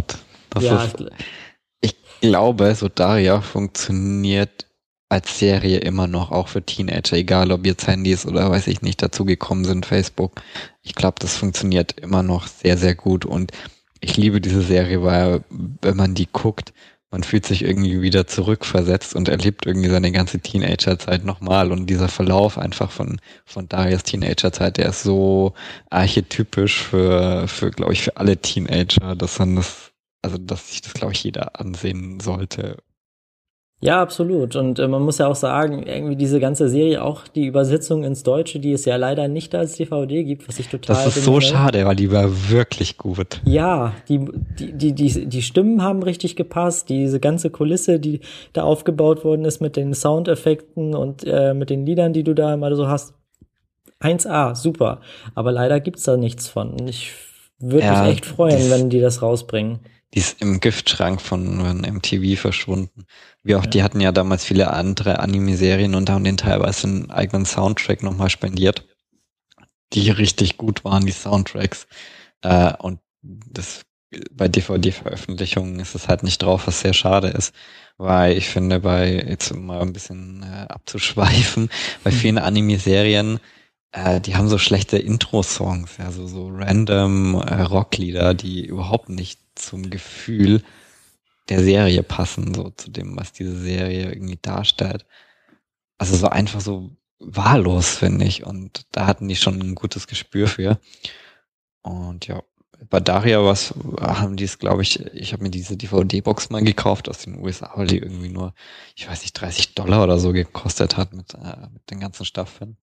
Das Ja, ist, ich glaube, so Daria funktioniert als Serie immer noch, auch für Teenager, egal ob jetzt Handys oder weiß ich nicht, dazugekommen sind, Facebook. Ich glaube, das funktioniert immer noch sehr, sehr gut und ich liebe diese Serie, weil wenn man die guckt, man fühlt sich irgendwie wieder zurückversetzt und erlebt irgendwie seine ganze Teenagerzeit nochmal und dieser Verlauf einfach von Darias Teenagerzeit, der ist so archetypisch glaube ich, für alle Teenager, dass sich das, glaube ich, jeder ansehen sollte. ja, absolut. Und man muss ja auch sagen, irgendwie diese ganze Serie, auch die Übersetzung ins Deutsche, die es ja leider nicht als DVD gibt, was ich Das total ist so bemängel. schade, weil die war wirklich gut. Ja, die Stimmen haben richtig gepasst, diese ganze Kulisse, die da aufgebaut worden ist mit den Soundeffekten und mit den Liedern, die du da immer so hast. 1A, super. Aber leider gibt's da nichts von. Und ich würde mich echt freuen, wenn die das rausbringen. Die ist im Giftschrank von MTV verschwunden. Wie auch, die hatten ja damals viele andere Anime-Serien und haben den teilweise einen eigenen Soundtrack nochmal spendiert, die richtig gut waren, die Soundtracks. Und das bei DVD-Veröffentlichungen ist es halt nicht drauf, was sehr schade ist. Weil ich finde, jetzt mal ein bisschen abzuschweifen, bei vielen Anime-Serien, die haben so schlechte Intro-Songs, ja, so random Rocklieder, die überhaupt nicht zum Gefühl der Serie passen, so zu dem, was diese Serie irgendwie darstellt. Also so einfach so wahllos, finde ich. Und da hatten die schon ein gutes Gespür für. Und ja, bei Daria haben die es, glaube ich habe mir diese DVD-Box mal gekauft aus den USA, weil die irgendwie nur, ich weiß nicht, $30 oder so gekostet hat mit den ganzen Staffeln.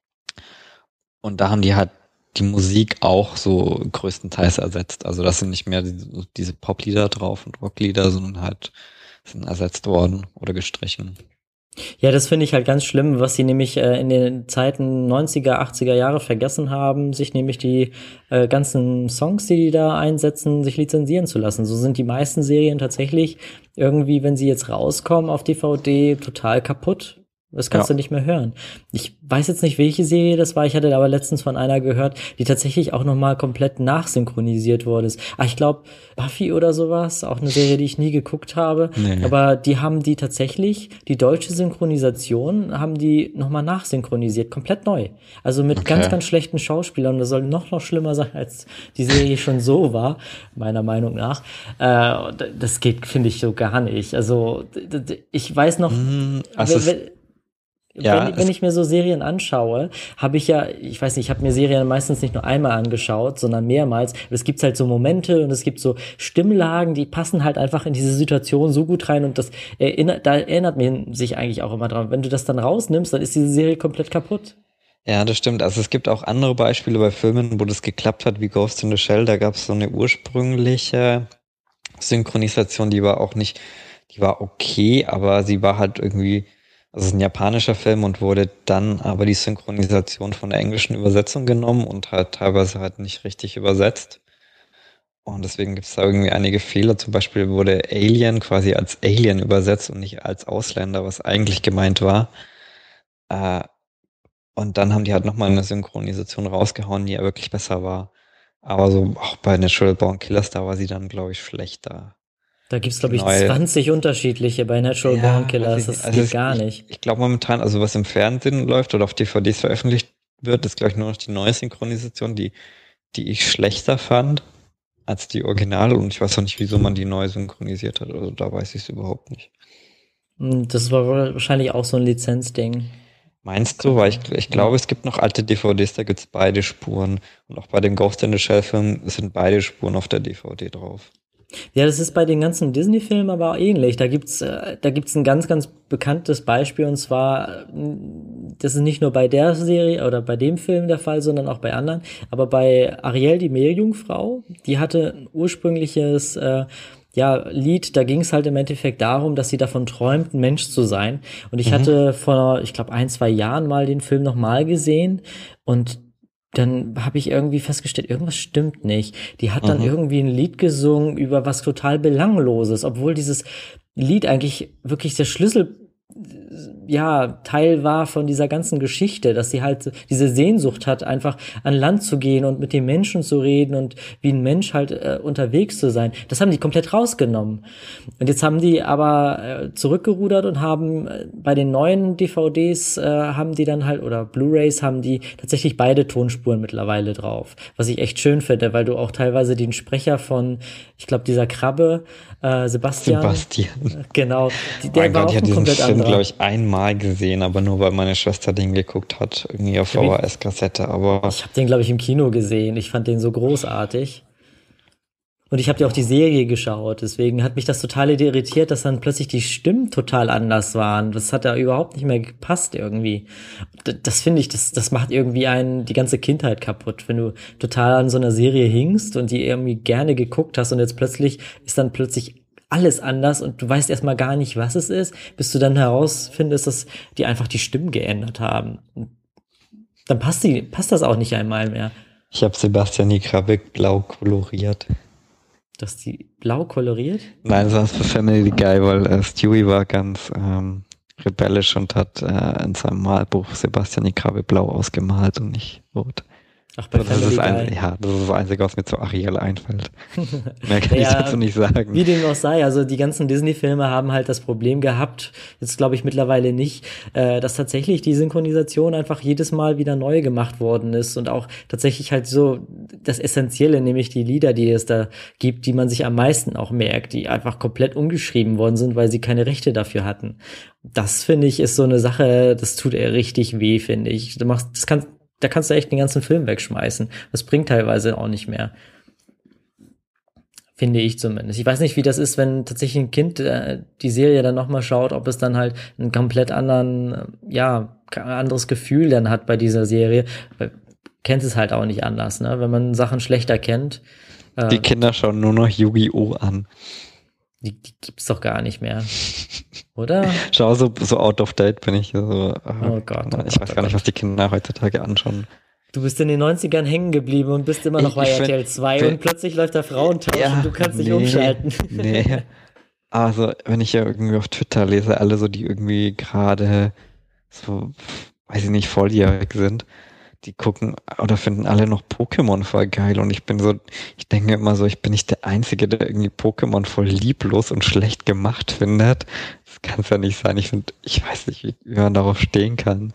Und da haben die halt die Musik auch so größtenteils ersetzt. Also das sind nicht mehr diese Poplieder drauf und Rocklieder, sondern halt sind ersetzt worden oder gestrichen. Ja, das finde ich halt ganz schlimm, was sie nämlich in den Zeiten 90er, 80er Jahre vergessen haben, sich nämlich die ganzen Songs, die da einsetzen, sich lizenzieren zu lassen. So sind die meisten Serien tatsächlich irgendwie, wenn sie jetzt rauskommen auf DVD, total kaputt. Das kannst du nicht mehr hören. Ich weiß jetzt nicht, welche Serie das war. Ich hatte aber letztens von einer gehört, die tatsächlich auch nochmal komplett nachsynchronisiert wurde. Ich glaube, Buffy oder sowas. Auch eine Serie, die ich nie geguckt habe. Nee. Aber die haben die tatsächlich, die deutsche Synchronisation, haben die nochmal nachsynchronisiert. Komplett neu. Also mit ganz, ganz schlechten Schauspielern. Das soll noch schlimmer sein, als die Serie schon so war, meiner Meinung nach. Das geht, finde ich, so gar nicht. Also, ich weiß noch... Wenn ich mir so Serien anschaue, habe ich ich weiß nicht, ich habe mir Serien meistens nicht nur einmal angeschaut, sondern mehrmals. Es gibt halt so Momente und es gibt so Stimmlagen, die passen halt einfach in diese Situation so gut rein und da erinnert man sich eigentlich auch immer dran. Wenn du das dann rausnimmst, dann ist diese Serie komplett kaputt. Ja, das stimmt. Also es gibt auch andere Beispiele bei Filmen, wo das geklappt hat, wie Ghost in the Shell. Da gab es so eine ursprüngliche Synchronisation, die war okay, aber sie war halt irgendwie... Also es ist ein japanischer Film und wurde dann aber die Synchronisation von der englischen Übersetzung genommen und halt teilweise halt nicht richtig übersetzt. Und deswegen gibt es da irgendwie einige Fehler. Zum Beispiel wurde Alien quasi als Alien übersetzt und nicht als Ausländer, was eigentlich gemeint war. Und dann haben die halt nochmal eine Synchronisation rausgehauen, die ja wirklich besser war. Aber so auch bei Natural Born Killers, da war sie dann, glaube ich, schlechter. Da gibt's, glaube ich, 20 unterschiedliche bei Natural Born Killers. Das geht gar nicht. Ich glaube momentan, also was im Fernsehen läuft oder auf DVDs veröffentlicht wird, ist, glaube ich, nur noch die neue Synchronisation, die ich schlechter fand als die Originale. Und ich weiß auch nicht, wieso man die neu synchronisiert hat. Also da weiß ich es überhaupt nicht. Das war wahrscheinlich auch so ein Lizenzding. Meinst du? Weil ich glaube, es gibt noch alte DVDs, da gibt's beide Spuren. Und auch bei dem Ghost in the Shell Film sind beide Spuren auf der DVD drauf. Ja, das ist bei den ganzen Disney-Filmen aber auch ähnlich. Da gibt's ein ganz, ganz bekanntes Beispiel, und zwar, das ist nicht nur bei der Serie oder bei dem Film der Fall, sondern auch bei anderen. Aber bei Ariel, die Meerjungfrau, die hatte ein ursprüngliches Lied, da ging es halt im Endeffekt darum, dass sie davon träumt, ein Mensch zu sein. Und ich hatte vor, ich glaube, 1-2 Jahren mal den Film nochmal gesehen und dann habe ich irgendwie festgestellt, irgendwas stimmt nicht. Die hat dann irgendwie ein Lied gesungen über was total Belangloses, obwohl dieses Lied eigentlich wirklich der Schlüssel Teil war von dieser ganzen Geschichte, dass sie halt diese Sehnsucht hat, einfach an Land zu gehen und mit den Menschen zu reden und wie ein Mensch halt unterwegs zu sein. Das haben die komplett rausgenommen. Und jetzt haben die aber zurückgerudert und haben bei den neuen DVDs haben die dann halt, oder Blu-rays haben die tatsächlich beide Tonspuren mittlerweile drauf. Was ich echt schön finde, weil du auch teilweise den Sprecher von, ich glaube, dieser Krabbe, Sebastian. Genau. Der war auch ein komplett anderer. Glaube ich, einmal gesehen, aber nur, weil meine Schwester den geguckt hat, irgendwie auf VHS-Kassette, aber... Ich habe den, glaube ich, im Kino gesehen. Ich fand den so großartig. Und ich habe ja auch die Serie geschaut, deswegen hat mich das total irritiert, dass dann plötzlich die Stimmen total anders waren. Das hat ja überhaupt nicht mehr gepasst irgendwie. Das finde ich, das macht irgendwie die ganze Kindheit kaputt, wenn du total an so einer Serie hingst und die irgendwie gerne geguckt hast und jetzt plötzlich ist dann plötzlich alles anders und du weißt erstmal gar nicht, was es ist, bis du dann herausfindest, dass die einfach die Stimmen geändert haben. Dann passt das auch nicht einmal mehr. Ich habe Sebastian die Krabbe blau koloriert. Dass die blau koloriert? Nein, das war für Family Guy, weil Stewie war ganz rebellisch und hat in seinem Malbuch Sebastian die Krabbe blau ausgemalt und nicht rot. Ach, bei Family Guy. Das ist das Einzige, was mir zu Ariel einfällt. Mehr kann ich dazu nicht sagen. Wie dem auch sei, also die ganzen Disney-Filme haben halt das Problem gehabt, jetzt glaube ich mittlerweile nicht, dass tatsächlich die Synchronisation einfach jedes Mal wieder neu gemacht worden ist und auch tatsächlich halt so das Essentielle, nämlich die Lieder, die es da gibt, die man sich am meisten auch merkt, die einfach komplett umgeschrieben worden sind, weil sie keine Rechte dafür hatten. Das, finde ich, ist so eine Sache, das tut richtig weh, finde ich. Da kannst du echt den ganzen Film wegschmeißen. Das bringt teilweise auch nicht mehr. Finde ich zumindest. Ich weiß nicht, wie das ist, wenn tatsächlich ein Kind die Serie dann nochmal schaut, ob es dann halt einen komplett anderes Gefühl dann hat bei dieser Serie. Weil, kennt es halt auch nicht anders, ne? Wenn man Sachen schlechter kennt. Die Kinder schauen nur noch Yu-Gi-Oh! An. Die gibt's doch gar nicht mehr. Oder? Schau, so out of date bin ich. So, oh Gott. Ich weiß gar nicht, was die Kinder heutzutage anschauen. Du bist in den 90ern hängen geblieben und bist immer noch bei RTL 2 und plötzlich läuft der Frauentausch und du kannst nicht umschalten. Nee. Also, wenn ich ja irgendwie auf Twitter lese, alle so, die irgendwie gerade so, weiß ich nicht, volljährig sind, die gucken oder finden alle noch Pokémon voll geil und ich denke immer so, ich bin nicht der Einzige, der irgendwie Pokémon voll lieblos und schlecht gemacht findet. Das kann es ja nicht sein. Ich weiß nicht, wie man darauf stehen kann.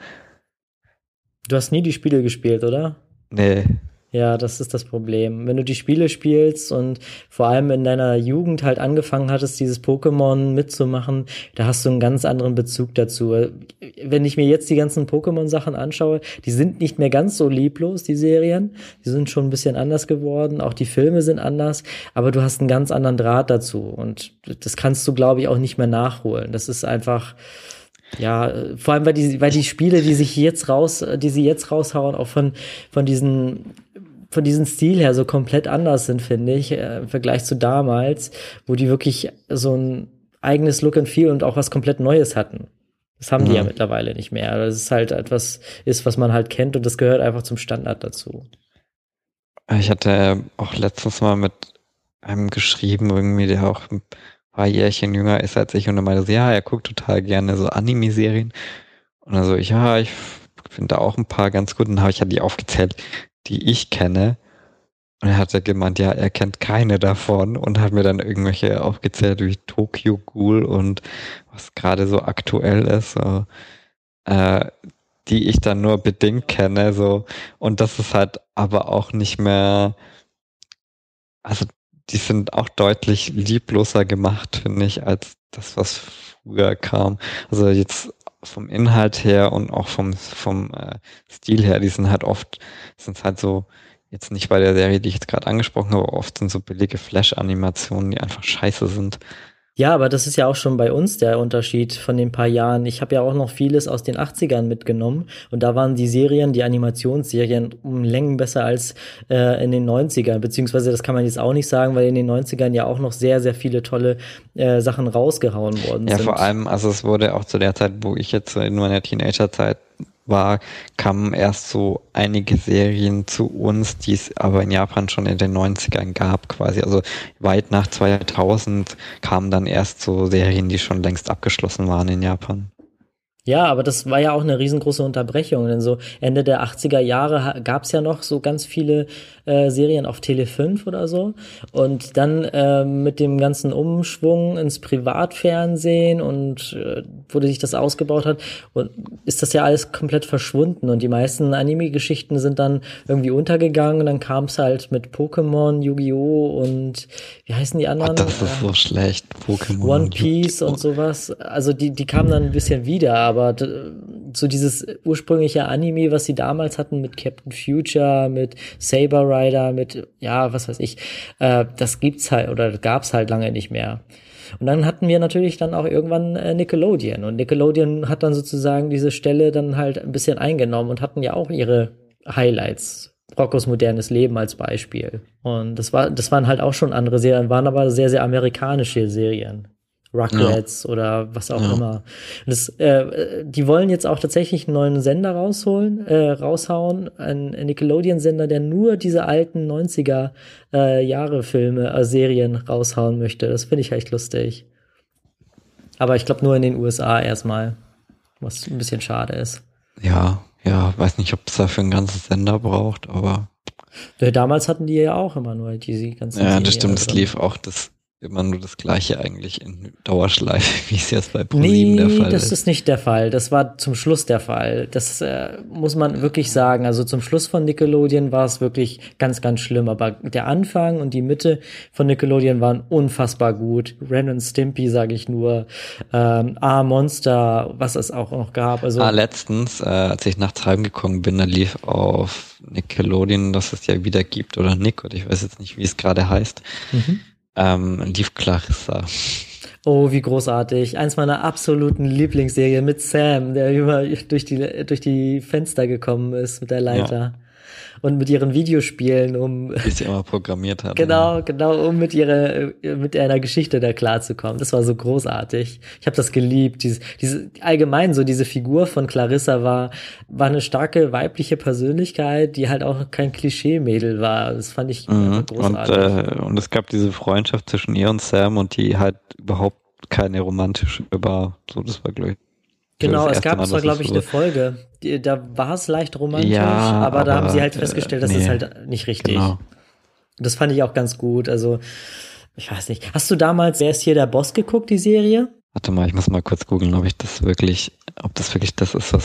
Du hast nie die Spiele gespielt, oder? Nee. Ja, das ist das Problem. Wenn du die Spiele spielst und vor allem in deiner Jugend halt angefangen hattest, dieses Pokémon mitzumachen, da hast du einen ganz anderen Bezug dazu. Wenn ich mir jetzt die ganzen Pokémon-Sachen anschaue, die sind nicht mehr ganz so lieblos, die Serien. Die sind schon ein bisschen anders geworden. Auch die Filme sind anders. Aber du hast einen ganz anderen Draht dazu. Und das kannst du, glaube ich, auch nicht mehr nachholen. Das ist einfach... Ja, vor allem, weil die Spiele, die sie jetzt raushauen, auch von diesem Stil her so komplett anders sind, finde ich, im Vergleich zu damals, wo die wirklich so ein eigenes Look and Feel und auch was komplett Neues hatten. Das haben die ja mittlerweile nicht mehr. Das ist halt etwas, was man halt kennt und das gehört einfach zum Standard dazu. Ich hatte auch letztens mal mit einem geschrieben, irgendwie, der auch ein paar Jährchen jünger ist als ich und er meinte so, ja, er guckt total gerne so Anime-Serien und also ich finde da auch ein paar ganz gut und dann habe ich ja die aufgezählt, die ich kenne und er hat ja gemeint, ja, er kennt keine davon und hat mir dann irgendwelche aufgezählt wie Tokyo Ghoul und was gerade so aktuell ist, so, die ich dann nur bedingt kenne, so, und das ist halt aber auch nicht mehr, also die sind auch deutlich liebloser gemacht, finde ich, als das, was früher kam. Also jetzt vom Inhalt her und auch vom Stil her, die sind halt so, jetzt nicht bei der Serie, die ich jetzt gerade angesprochen habe, aber oft sind so billige Flash-Animationen, die einfach scheiße sind. Ja, aber das ist ja auch schon bei uns der Unterschied von den paar Jahren. Ich habe ja auch noch vieles aus den 80ern mitgenommen und da waren die Serien, die Animationsserien um Längen besser als in den 90ern, beziehungsweise das kann man jetzt auch nicht sagen, weil in den 90ern ja auch noch sehr, sehr viele tolle Sachen rausgehauen worden sind. Ja, vor allem, also es wurde auch zu der Zeit, wo ich jetzt in meiner Teenagerzeit war, kamen erst so einige Serien zu uns, die es aber in Japan schon in den 90ern gab quasi. Also weit nach 2000 kamen dann erst so Serien, die schon längst abgeschlossen waren in Japan. Ja, aber das war ja auch eine riesengroße Unterbrechung, denn so Ende der 80er Jahre gab's ja noch so ganz viele Serien auf Tele 5 oder so und dann mit dem ganzen Umschwung ins Privatfernsehen und wo sich das ausgebaut hat, und ist das ja alles komplett verschwunden und die meisten Anime-Geschichten sind dann irgendwie untergegangen, dann kam's halt mit Pokémon, Yu-Gi-Oh! Und wie heißen die anderen? Das ist so schlecht, Pokémon One und Piece Yu-Gi-Oh! und sowas, also die kamen dann ein bisschen wieder, aber so dieses ursprüngliche Anime, was sie damals hatten mit Captain Future, mit Saber Rider, mit, ja, was weiß ich, das gibt's halt oder gab's halt lange nicht mehr. Und dann hatten wir natürlich dann auch irgendwann Nickelodeon und Nickelodeon hat dann sozusagen diese Stelle dann halt ein bisschen eingenommen und hatten ja auch ihre Highlights. Roccos modernes Leben als Beispiel. Und das waren halt auch schon andere Serien, waren aber sehr, sehr amerikanische Serien. Rugrats oder was auch immer. Und die wollen jetzt auch tatsächlich einen neuen Sender raushauen, einen Nickelodeon-Sender, der nur diese alten 90er Jahre Filme, Serien raushauen möchte. Das finde ich echt lustig. Aber ich glaube nur in den USA erstmal, was ein bisschen schade ist. Ja, weiß nicht, ob es dafür einen ganzen Sender braucht, aber. Damals hatten die ja auch immer nur diese ganzen Serien. Ja, das stimmt, es lief auch immer nur das Gleiche eigentlich in Dauerschleife, wie es jetzt bei ProSieben der Fall ist. Das ist nicht der Fall. Das war zum Schluss der Fall. Das muss man wirklich sagen. Also zum Schluss von Nickelodeon war es wirklich ganz, ganz schlimm. Aber der Anfang und die Mitte von Nickelodeon waren unfassbar gut. Ren und Stimpy, sage ich nur. Monster, was es auch noch gab. Also letztens, als ich nachts heimgekommen bin, da lief auf Nickelodeon, dass es ja wieder gibt, oder Nick, oder ich weiß jetzt nicht, wie es gerade heißt, lief Clarissa. Oh, wie großartig. Eins meiner absoluten Lieblingsserien mit Sam, der immer durch die Fenster gekommen ist mit der Leiter. Ja. Und mit ihren Videospielen, die sie immer programmiert hat. Genau, um mit einer Geschichte da klarzukommen. Das war so großartig. Ich habe das geliebt. Allgemein so diese Figur von Clarissa war eine starke weibliche Persönlichkeit, die halt auch kein Klischee-Mädel war. Das fand ich großartig. Und es gab diese Freundschaft zwischen ihr und Sam und die halt überhaupt keine romantische war. So, das war, glaube ich, genau, es gab zwar, glaube ich, eine Folge, da war es leicht romantisch, aber da haben sie halt festgestellt, das ist halt nicht richtig. Genau. Das fand ich auch ganz gut, also, ich weiß nicht. Hast du damals Wer ist hier der Boss geguckt, die Serie? Warte mal, ich muss mal kurz googeln, ob das wirklich das ist,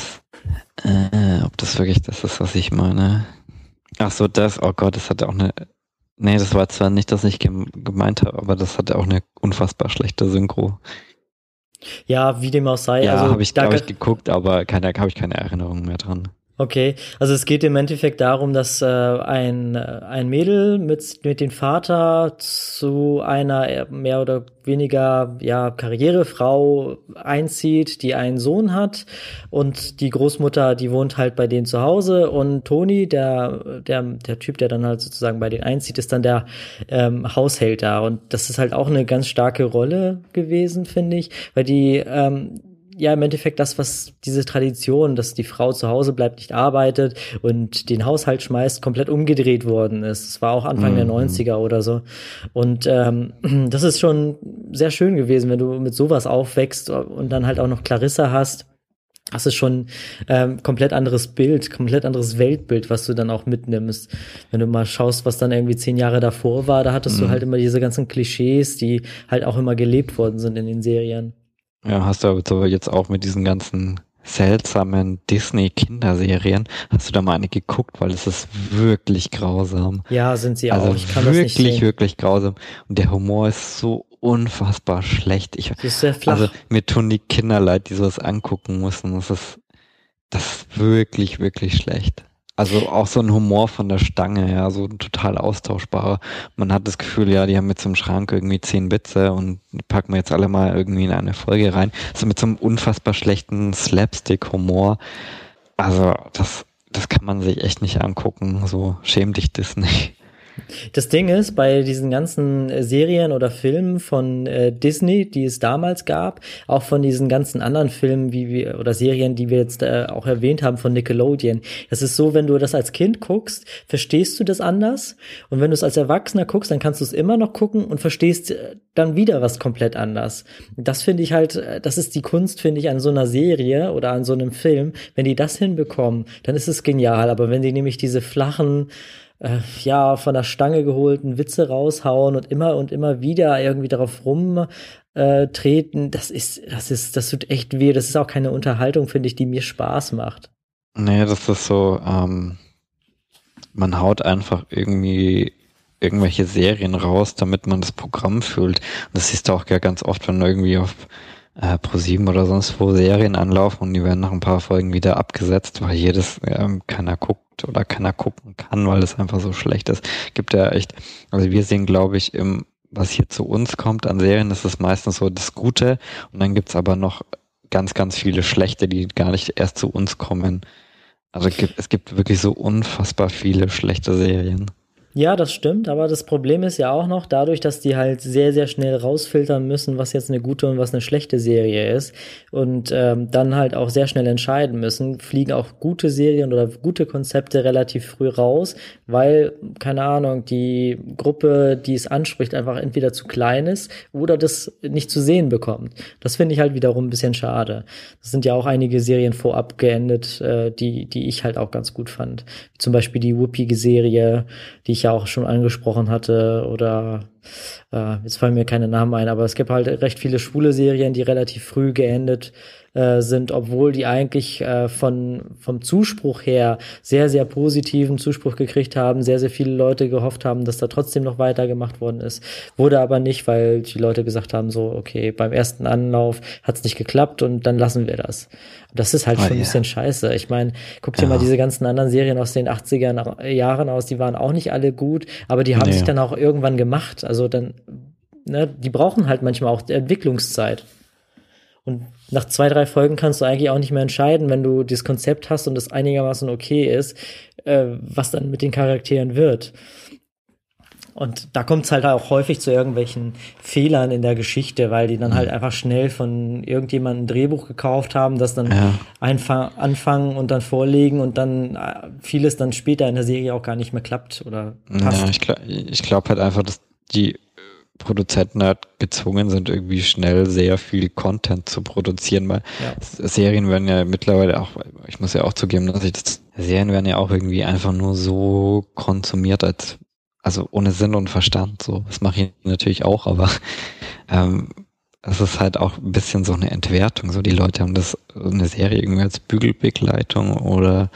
was ich meine. Ach so, oh Gott, das hatte auch das war zwar nicht, dass ich gemeint habe, aber das hatte auch eine unfassbar schlechte Synchro. Ja, wie dem auch sei. Ja, also, habe ich geguckt, aber habe ich keine Erinnerung mehr dran. Okay, also es geht im Endeffekt darum, dass ein Mädel mit dem Vater zu einer mehr oder weniger Karrierefrau einzieht, die einen Sohn hat, und die Großmutter, die wohnt halt bei denen zu Hause, und Toni, der Typ, der dann halt sozusagen bei denen einzieht, ist dann der Haushälter, und das ist halt auch eine ganz starke Rolle gewesen, finde ich, weil die im Endeffekt das, was diese Tradition, dass die Frau zu Hause bleibt, nicht arbeitet und den Haushalt schmeißt, komplett umgedreht worden ist. Das war auch Anfang der 90er oder so. Und das ist schon sehr schön gewesen, wenn du mit sowas aufwächst und dann halt auch noch Clarissa hast. Das ist schon komplett anderes Bild, komplett anderes Weltbild, was du dann auch mitnimmst. Wenn du mal schaust, was dann irgendwie 10 Jahre davor war, da hattest du halt immer diese ganzen Klischees, die halt auch immer gelebt worden sind in den Serien. Ja, hast du aber jetzt auch mit diesen ganzen seltsamen Disney-Kinderserien, hast du da mal eine geguckt, weil es ist wirklich grausam. Ja, sind sie also auch. Ich kann das nicht sehen. Wirklich grausam. Und der Humor ist so unfassbar schlecht. Das ist sehr flach. Also mir tun die Kinder leid, die sowas angucken müssen. Das ist wirklich, wirklich schlecht. Also auch so ein Humor von der Stange, ja, so ein total austauschbarer. Man hat das Gefühl, ja, die haben mit so einem Schrank irgendwie 10 Witze und die packen wir jetzt alle mal irgendwie in eine Folge rein. So mit so einem unfassbar schlechten Slapstick-Humor. Also das kann man sich echt nicht angucken. So schäm dich, Disney. Das Ding ist, bei diesen ganzen Serien oder Filmen von Disney, die es damals gab, auch von diesen ganzen anderen Filmen oder Serien, die wir jetzt auch erwähnt haben von Nickelodeon, das ist so, wenn du das als Kind guckst, verstehst du das anders, und wenn du es als Erwachsener guckst, dann kannst du es immer noch gucken und verstehst dann wieder was komplett anders. Das finde ich halt, das ist die Kunst, finde ich, an so einer Serie oder an so einem Film. Wenn die das hinbekommen, dann ist es genial, aber wenn die nämlich diese flachen von der Stange geholten Witze raushauen und immer wieder irgendwie darauf rumtreten, das tut echt weh. Das ist auch keine Unterhaltung, finde ich, die mir Spaß macht. Nee, das ist so, man haut einfach irgendwie irgendwelche Serien raus, damit man das Programm füllt. Und das siehst du auch ganz oft, wenn irgendwie auf Pro7 oder sonst wo Serien anlaufen und die werden nach ein paar Folgen wieder abgesetzt, weil jedes keiner guckt oder keiner gucken kann, weil es einfach so schlecht ist. Gibt ja echt, also wir sehen, glaube ich, was hier zu uns kommt an Serien, das ist meistens so das Gute, und dann gibt's aber noch ganz, ganz viele schlechte, die gar nicht erst zu uns kommen. Also es gibt wirklich so unfassbar viele schlechte Serien. Ja, das stimmt, aber das Problem ist ja auch noch, dadurch, dass die halt sehr, sehr schnell rausfiltern müssen, was jetzt eine gute und was eine schlechte Serie ist, und dann halt auch sehr schnell entscheiden müssen, fliegen auch gute Serien oder gute Konzepte relativ früh raus, weil, keine Ahnung, die Gruppe, die es anspricht, einfach entweder zu klein ist oder das nicht zu sehen bekommt. Das finde ich halt wiederum ein bisschen schade. Das sind ja auch einige Serien vorab geendet, die ich halt auch ganz gut fand. Zum Beispiel die Whoopi-Serie, die ich ja auch schon angesprochen hatte, oder jetzt fallen mir keine Namen ein, aber es gibt halt recht viele schwule Serien, die relativ früh geendet sind, obwohl die eigentlich vom Zuspruch her sehr, sehr positiven Zuspruch gekriegt haben, sehr, sehr viele Leute gehofft haben, dass da trotzdem noch weitergemacht worden ist. Wurde aber nicht, weil die Leute gesagt haben, so, okay, beim ersten Anlauf hat's nicht geklappt und dann lassen wir das. Das ist halt schon ein bisschen scheiße. Ich meine, guck dir mal diese ganzen anderen Serien aus den 80er Jahren aus, die waren auch nicht alle gut, aber die haben sich dann auch irgendwann gemacht. Also dann, ne, die brauchen halt manchmal auch Entwicklungszeit. Und nach 2, 3 Folgen kannst du eigentlich auch nicht mehr entscheiden, wenn du dieses Konzept hast und es einigermaßen okay ist, was dann mit den Charakteren wird. Und da kommt es halt auch häufig zu irgendwelchen Fehlern in der Geschichte, weil die dann halt einfach schnell von irgendjemandem ein Drehbuch gekauft haben, das dann anfangen und dann vorlegen und dann vieles dann später in der Serie auch gar nicht mehr klappt oder passt. Ja, ich glaube halt einfach, dass die Produzenten halt gezwungen sind, irgendwie schnell sehr viel Content zu produzieren, weil Serien werden ja mittlerweile auch, ich muss ja auch zugeben, Serien werden ja auch irgendwie einfach nur so konsumiert, also ohne Sinn und Verstand, so. Das mache ich natürlich auch, aber es ist halt auch ein bisschen so eine Entwertung, so die Leute haben eine Serie irgendwie als Bügelbegleitung oder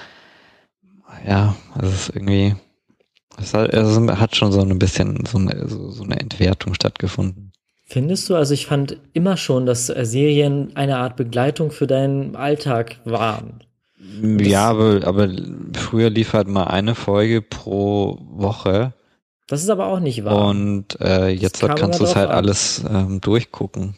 es ist irgendwie, es hat schon so ein bisschen so eine Entwertung stattgefunden. Findest du? Also ich fand immer schon, dass Serien eine Art Begleitung für deinen Alltag waren. Ja, aber früher lief halt mal eine Folge pro Woche. Das ist aber auch nicht wahr. Und jetzt kannst du es halt alles durchgucken.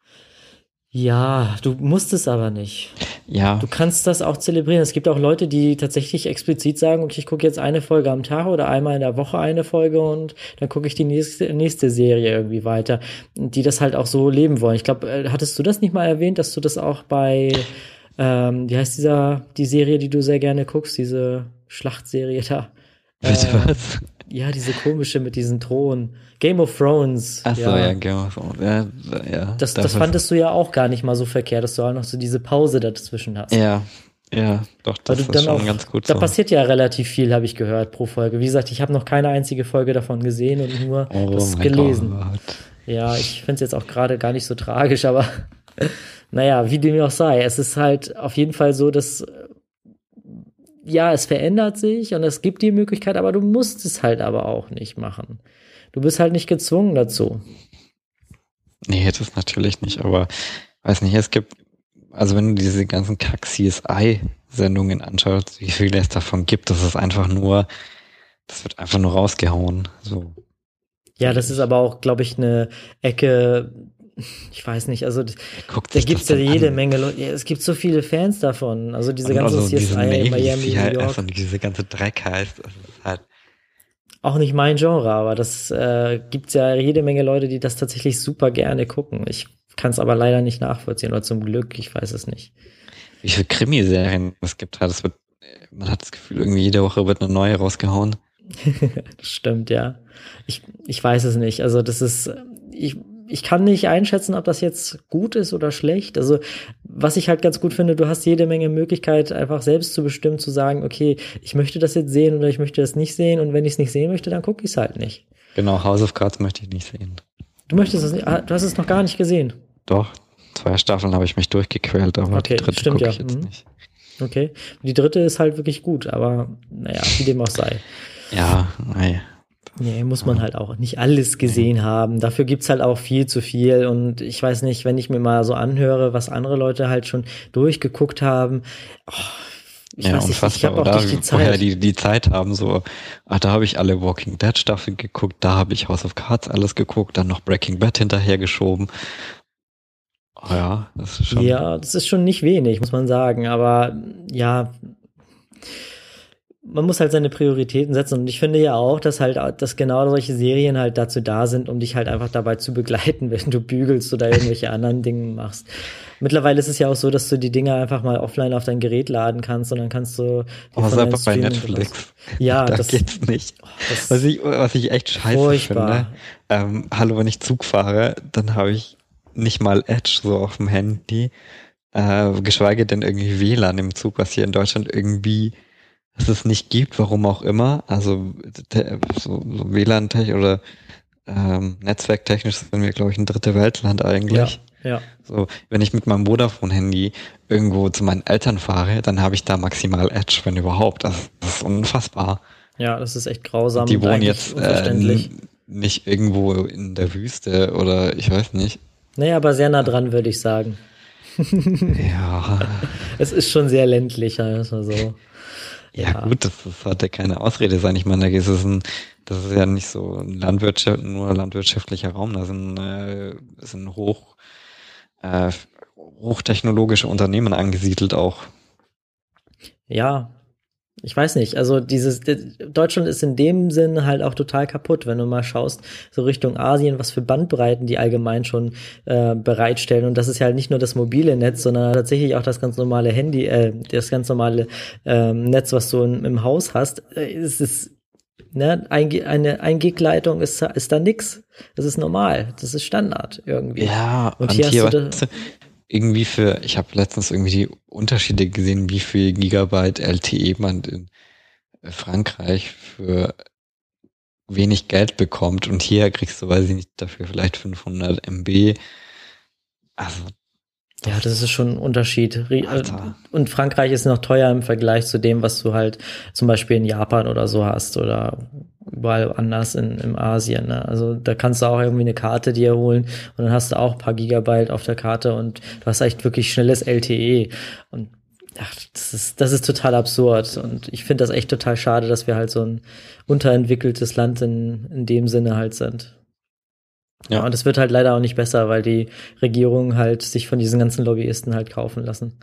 Ja, du musst es aber nicht. Ja. Du kannst das auch zelebrieren. Es gibt auch Leute, die tatsächlich explizit sagen, okay, ich gucke jetzt eine Folge am Tag oder einmal in der Woche eine Folge und dann gucke ich die nächste Serie irgendwie weiter, die das halt auch so leben wollen. Ich glaube, hattest du das nicht mal erwähnt, dass du das auch bei, wie heißt die Serie, die du sehr gerne guckst, diese Schlachtserie da? Bitte was? Ja, diese komische mit diesen Thronen. Game of Thrones. Ach so, ja, Game of Thrones. Ja. Das fandest du ja auch gar nicht mal so verkehrt, dass du auch noch so diese Pause dazwischen hast. Ja, doch, das ist schon ganz gut so. Da passiert ja relativ viel, habe ich gehört, pro Folge. Wie gesagt, ich habe noch keine einzige Folge davon gesehen und nur das gelesen. Gott. Ja, ich finde es jetzt auch gerade gar nicht so tragisch, aber naja, wie dem auch sei. Es ist halt auf jeden Fall so, dass es verändert sich und es gibt die Möglichkeit, aber du musst es halt aber auch nicht machen. Du bist halt nicht gezwungen dazu. Nee, das natürlich nicht, aber weiß nicht, also wenn du diese ganzen Kack-CSI-Sendungen anschaust, wie viele es davon gibt, das wird einfach nur rausgehauen. So. Ja, das ist aber auch, glaube ich, eine Ecke, ich weiß nicht, also da gibt's ja jede Menge Leute, es gibt so viele Fans davon, also diese ganzen CSI, Navy, Miami, New York. Und diese ganze Dreck heißt, das ist halt auch nicht mein Genre, aber das gibt's ja jede Menge Leute, die das tatsächlich super gerne gucken. Ich kann es aber leider nicht nachvollziehen, oder zum Glück, ich weiß es nicht. Wie viele Krimiserien es gibt, man hat das Gefühl, irgendwie jede Woche wird eine neue rausgehauen. Das stimmt, ja. Ich weiß es nicht. Also das ist, ich kann nicht einschätzen, ob das jetzt gut ist oder schlecht. Also was ich halt ganz gut finde, du hast jede Menge Möglichkeit, einfach selbst zu bestimmen, zu sagen, okay, ich möchte das jetzt sehen oder ich möchte das nicht sehen und wenn ich es nicht sehen möchte, dann gucke ich es halt nicht. Genau, House of Cards möchte ich nicht sehen. Du möchtest es nicht, du hast es noch gar nicht gesehen. Doch, 2 Staffeln habe ich mich durchgequält, aber okay, die 3. gucke ich jetzt nicht. Okay, die 3. ist halt wirklich gut, aber naja, wie dem auch sei. Ja, naja. Nee, muss man halt auch nicht alles gesehen haben. Dafür gibt's halt auch viel zu viel. Und ich weiß nicht, wenn ich mir mal so anhöre, was andere Leute halt schon durchgeguckt haben. Ich weiß nicht, ich habe auch nicht die Zeit. Vorher die Zeit haben, so, da habe ich alle Walking Dead Staffeln geguckt, da habe ich House of Cards alles geguckt, dann noch Breaking Bad hinterhergeschoben. Ja, das ist schon. Ja, das ist schon nicht wenig, muss man sagen. Aber ja, man muss halt seine Prioritäten setzen und ich finde ja auch, dass genau solche Serien halt dazu da sind, um dich halt einfach dabei zu begleiten, wenn du bügelst oder irgendwelche anderen Dinge machst. Mittlerweile ist es ja auch so, dass du die Dinge einfach mal offline auf dein Gerät laden kannst und dann kannst du aber selber bei Netflix. Ja, da geht's nicht. Was ich echt scheiße finde. Hallo, wenn ich Zug fahre, dann habe ich nicht mal Edge so auf dem Handy, geschweige denn irgendwie WLAN im Zug, was hier in Deutschland irgendwie es nicht gibt, warum auch immer. Also so WLAN-technisch oder netzwerktechnisch sind wir, glaube ich, ein dritte Weltland eigentlich. Ja. So, wenn ich mit meinem Vodafone-Handy irgendwo zu meinen Eltern fahre, dann habe ich da maximal Edge, wenn überhaupt. Das ist unfassbar. Ja, das ist echt grausam. Die wohnen jetzt nicht irgendwo in der Wüste oder ich weiß nicht. Naja, aber sehr nah dran, würde ich sagen. Ja. Es ist schon sehr ländlich, also so. Ja gut, das sollte keine Ausrede sein. Ich meine, das ist ja nicht so ein nur landwirtschaftlicher Raum. Da sind hochtechnologische Unternehmen angesiedelt auch. Ja. Ich weiß nicht, also Deutschland ist in dem Sinn halt auch total kaputt, wenn du mal schaust, so Richtung Asien, was für Bandbreiten die allgemein schon bereitstellen. Und das ist ja halt nicht nur das mobile Netz, sondern tatsächlich auch das ganz normale Handy, das ganz normale Netz, was du im Haus hast. Es ist, ne, eine 1-Gig-Leitung ist da nix. Das ist normal, das ist Standard irgendwie. Ja, und hier hast du irgendwie ich habe letztens irgendwie die Unterschiede gesehen, wie viel Gigabyte LTE man in Frankreich für wenig Geld bekommt und hier kriegst du, weiß ich nicht, dafür vielleicht 500 MB. Also ja, das ist schon ein Unterschied. Alter. Und Frankreich ist noch teuer im Vergleich zu dem, was du halt zum Beispiel in Japan oder so hast oder überall anders im Asien. Ne? Also da kannst du auch irgendwie eine Karte dir holen und dann hast du auch ein paar Gigabyte auf der Karte und du hast echt wirklich schnelles LTE. Und ach, das ist total absurd. Und ich finde das echt total schade, dass wir halt so ein unterentwickeltes Land in dem Sinne halt sind. Ja, und es wird halt leider auch nicht besser, weil die Regierungen halt sich von diesen ganzen Lobbyisten halt kaufen lassen.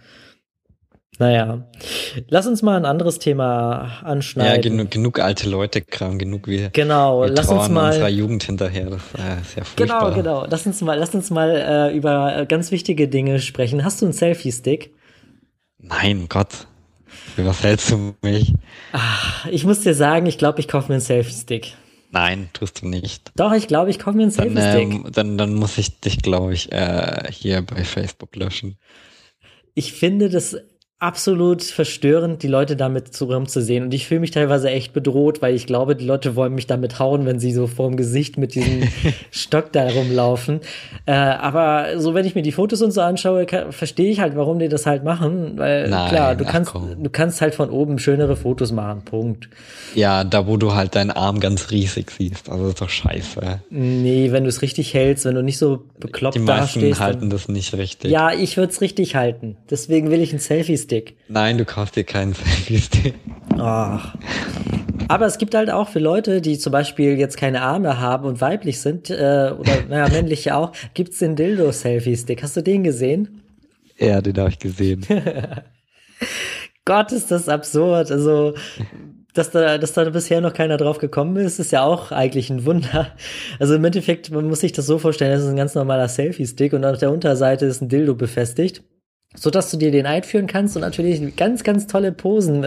Naja, lass uns mal ein anderes Thema anschneiden. Ja, genug alte Leute Kram, genug wir. Genau, wir lass uns mal unserer Jugend hinterher. Das ist ja furchtbar. Genau. Lass uns mal über ganz wichtige Dinge sprechen. Hast du einen Selfie-Stick? Nein, Gott. Für was hältst du mich? Ich muss dir sagen, ich glaube, ich kaufe mir einen Selfie-Stick. Nein, tust du nicht. Doch, ich glaube, ich kaufe mir einen Selfie-Stick. Dann muss ich dich, glaube ich, hier bei Facebook löschen. Ich finde das absolut verstörend, die Leute damit rumzusehen. Und ich fühle mich teilweise echt bedroht, weil ich glaube, die Leute wollen mich damit hauen, wenn sie so vorm Gesicht mit diesem Stock da rumlaufen. Aber so, wenn ich mir die Fotos und so anschaue, verstehe ich halt, warum die das halt machen. Weil klar, du kannst halt von oben schönere Fotos machen, Punkt. Ja, da wo du halt deinen Arm ganz riesig siehst. Also das ist doch scheiße. Nee, wenn du es richtig hältst, wenn du nicht so bekloppt dastehst. Die meisten halten das nicht richtig. Ja, ich würde es richtig halten. Deswegen will ich einen Selfie-Stick. Nein, du kaufst dir keinen Selfie-Stick. Ach. Aber es gibt halt auch für Leute, die zum Beispiel jetzt keine Arme haben und weiblich sind, oder männliche auch, gibt's den Dildo-Selfie-Stick. Hast du den gesehen? Ja, den habe ich gesehen. Gott, ist das absurd. Also dass da bisher noch keiner drauf gekommen ist ja auch eigentlich ein Wunder. Also im Endeffekt, man muss sich das so vorstellen, das ist ein ganz normaler Selfie-Stick und auf der Unterseite ist ein Dildo befestigt, so dass du dir den einführen kannst und natürlich ganz, ganz tolle Posen,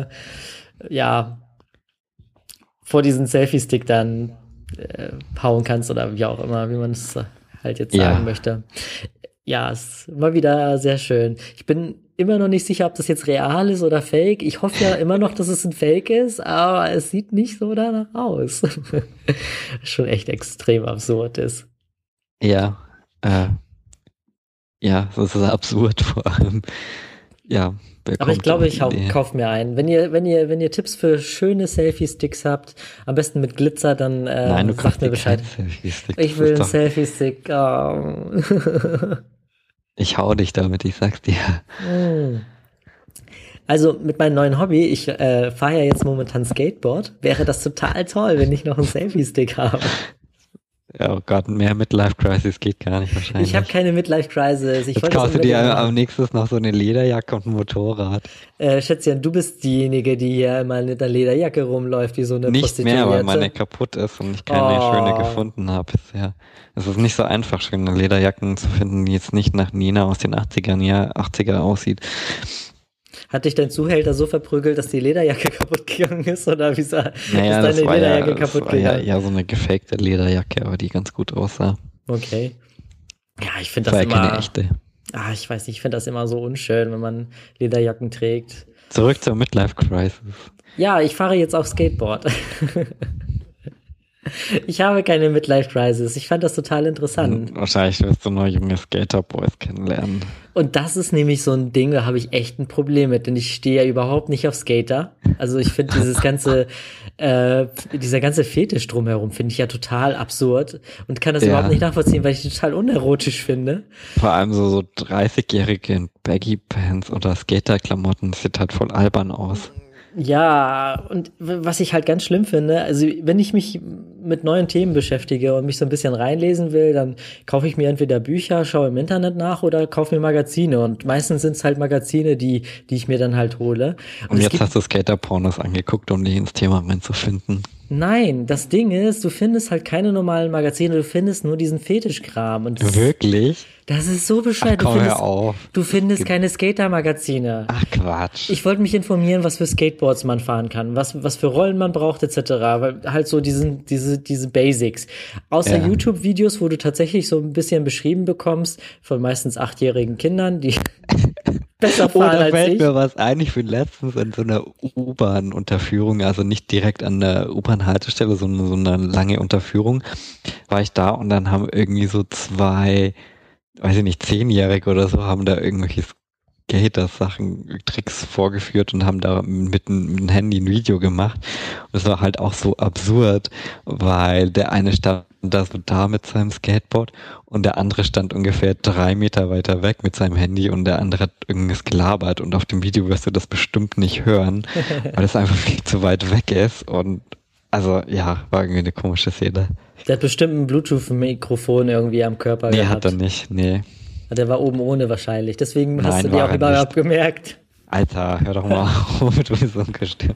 vor diesen Selfie-Stick dann hauen kannst oder wie auch immer, wie man es halt jetzt sagen möchte. Ja, ist mal wieder sehr schön. Ich bin immer noch nicht sicher, ob das jetzt real ist oder fake. Ich hoffe ja immer noch, dass es ein Fake ist, aber es sieht nicht so danach aus. Schon echt extrem absurd ist. Ja, das ist absurd vor allem. Ja. Aber ich glaube, ich kaufe mir einen. Wenn ihr Tipps für schöne Selfie-Sticks habt, am besten mit Glitzer, dann Nein, sagt mir Bescheid. Ich will einen Selfie-Stick. Oh. Ich hau dich damit, ich sag's dir. Also mit meinem neuen Hobby, ich fahre ja jetzt momentan Skateboard, wäre das total toll, wenn ich noch einen Selfie-Stick habe. Ja, oh Gott, mehr Midlife-Crisis geht gar nicht wahrscheinlich. Ich habe keine Midlife-Crisis. Jetzt kaufst du dir am nächsten noch so eine Lederjacke und ein Motorrad. Schätzchen, du bist diejenige, die hier immer mit einer Lederjacke rumläuft, wie so eine Prostituierte. Nicht mehr, weil meine kaputt ist und ich keine schöne gefunden habe bisher. Es ist nicht so einfach, schöne Lederjacken zu finden, die jetzt nicht nach Nina aus den 80er aussieht. Hat dich dein Zuhälter so verprügelt, dass die Lederjacke kaputt gegangen ist? Oder ist deine Lederjacke kaputt gegangen? Ja, so eine gefakte Lederjacke, aber die ganz gut aussah. Okay. Ja, ich finde das immer... keine echte. Ich weiß nicht, ich finde das immer so unschön, wenn man Lederjacken trägt. Zurück zur Midlife-Crisis. Ja, ich fahre jetzt auf Skateboard. Ich habe keine Midlife-Crisis. Ich fand das total interessant. Wahrscheinlich wirst du noch junge Skater-Boys kennenlernen. Und das ist nämlich so ein Ding, da habe ich echt ein Problem mit, denn ich stehe ja überhaupt nicht auf Skater. Also ich finde dieser ganze Fetisch drumherum finde ich ja total absurd und kann das überhaupt nicht nachvollziehen, weil ich die total unerotisch finde. Vor allem so 30-Jährige in Baggy-Pants oder Skater-Klamotten, das sieht halt voll albern aus. Ja, und was ich halt ganz schlimm finde, also wenn ich mich mit neuen Themen beschäftige und mich so ein bisschen reinlesen will, dann kaufe ich mir entweder Bücher, schaue im Internet nach oder kaufe mir Magazine und meistens sind es halt Magazine, die ich mir dann halt hole. Und jetzt hast du Skater-Pornos angeguckt, um dich ins Thema reinzufinden. Nein, das Ding ist, du findest halt keine normalen Magazine, du findest nur diesen Fetischkram. Und wirklich? Das ist so bescheuert. Du findest keine Skater-Magazine. Ach Quatsch. Ich wollte mich informieren, was für Skateboards man fahren kann, was für Rollen man braucht, etc. Weil halt so diese Basics. Außer YouTube-Videos, wo du tatsächlich so ein bisschen beschrieben bekommst von meistens 8-jährigen Kindern, die besser fahren als ich. Da fällt mir was ein. Ich bin letztens in so einer U-Bahn-Unterführung, also nicht direkt an der U-Bahn-Haltestelle, sondern so eine lange Unterführung, war ich da und dann haben irgendwie so 2, weiß ich nicht, 10-Jährige oder so, haben da irgendwelche Skater-Sachen, Tricks vorgeführt und haben da mit dem Handy ein Video gemacht. Und es war halt auch so absurd, weil der eine stand da mit seinem Skateboard und der andere stand ungefähr 3 Meter weiter weg mit seinem Handy und der andere hat irgendwas gelabert und auf dem Video wirst du das bestimmt nicht hören, weil es einfach viel zu weit weg ist und also ja, war irgendwie eine komische Szene. Der hat bestimmt ein Bluetooth-Mikrofon irgendwie am Körper gehabt. Nee, hat er nicht, nee. Der war oben ohne wahrscheinlich, deswegen hast du dir auch überhaupt gemerkt. Alter, hör doch mal auf mit so einem Gestirn.